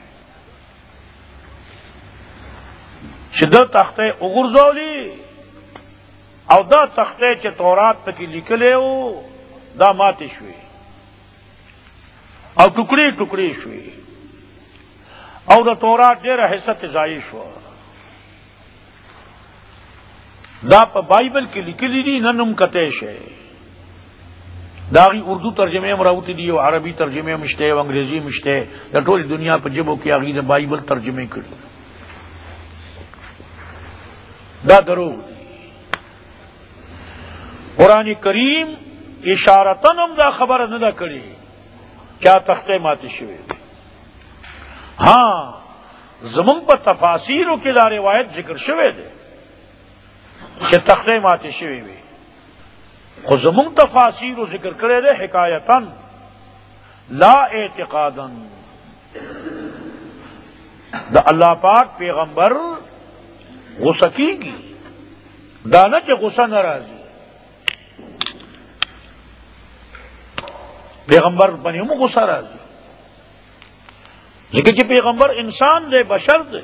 شدت تختے اغرزولی او دا تختے چے تورات تکی لکلے ہو دا ماتی شوی او ٹکڑی ٹکڑی شوی او دا تورات دیر حصت زائی شو دا پا بائبل کی لکلی دی ننم کتیش ہے داغی اردو ترجمے مراوتی دی او عربی ترجمے مشتے او انگریزی مشتے دا ټول دنیا په جبو کې هغه د بایبل ترجمه کړي دا دروغ دی قرآن کریم اشارتن هم دا خبر نه دا کړي کیا تخته ماته شوی ہاں زمون په تفاسیرو کې دا روایت ذکر شوی دی کہ تخته ماته شوی وي خو زمون تفاسیر ذکر کرے دے حکایتن لا اعتقادن دا اللہ پاک پیغمبر غصہ کی گی دانا کہ غصہ ناراضی پیغمبر بنی ہم غصہ راضی ذکر کہ پیغمبر انسان دے بشر دے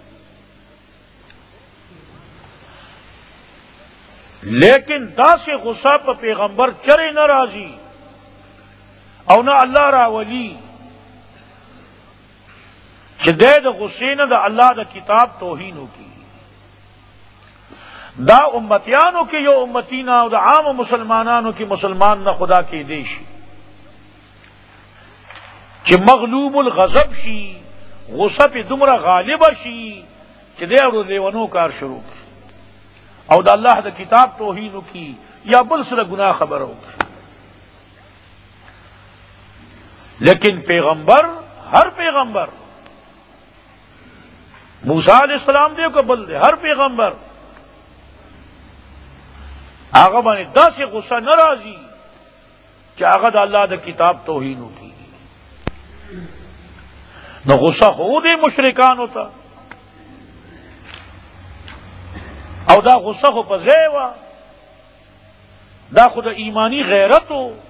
لیکن دا سے غصہ پہ پیغمبر چرے نہ راضی او نہ اللہ را ولی کہ دے دا غصے نہ دا اللہ دا کتاب توہینوں کی دا امتیانوں کی یو امتینا او دا عام مسلمانانوں کی مسلمان نہ خدا کی دیشی کہ مغلوب الغضب شی غصہ پہ دمرا غالب شی کہ دے اور لیونوں کار شروع کی او دا اللہ دا کتاب توہین کی یا بل سر گناہ خبر ہو لیکن پیغمبر ہر پیغمبر موسیٰ علیہ السلام دے کو بل دے ہر پیغمبر آغا بانے دا سے غصہ ناراضی کہ آغا دا اللہ دا کتاب توہین کی نہ غصہ خود مشرکان ہوتا او دا غصہ خو پزے وا دا خود ایمانی غیرت ہو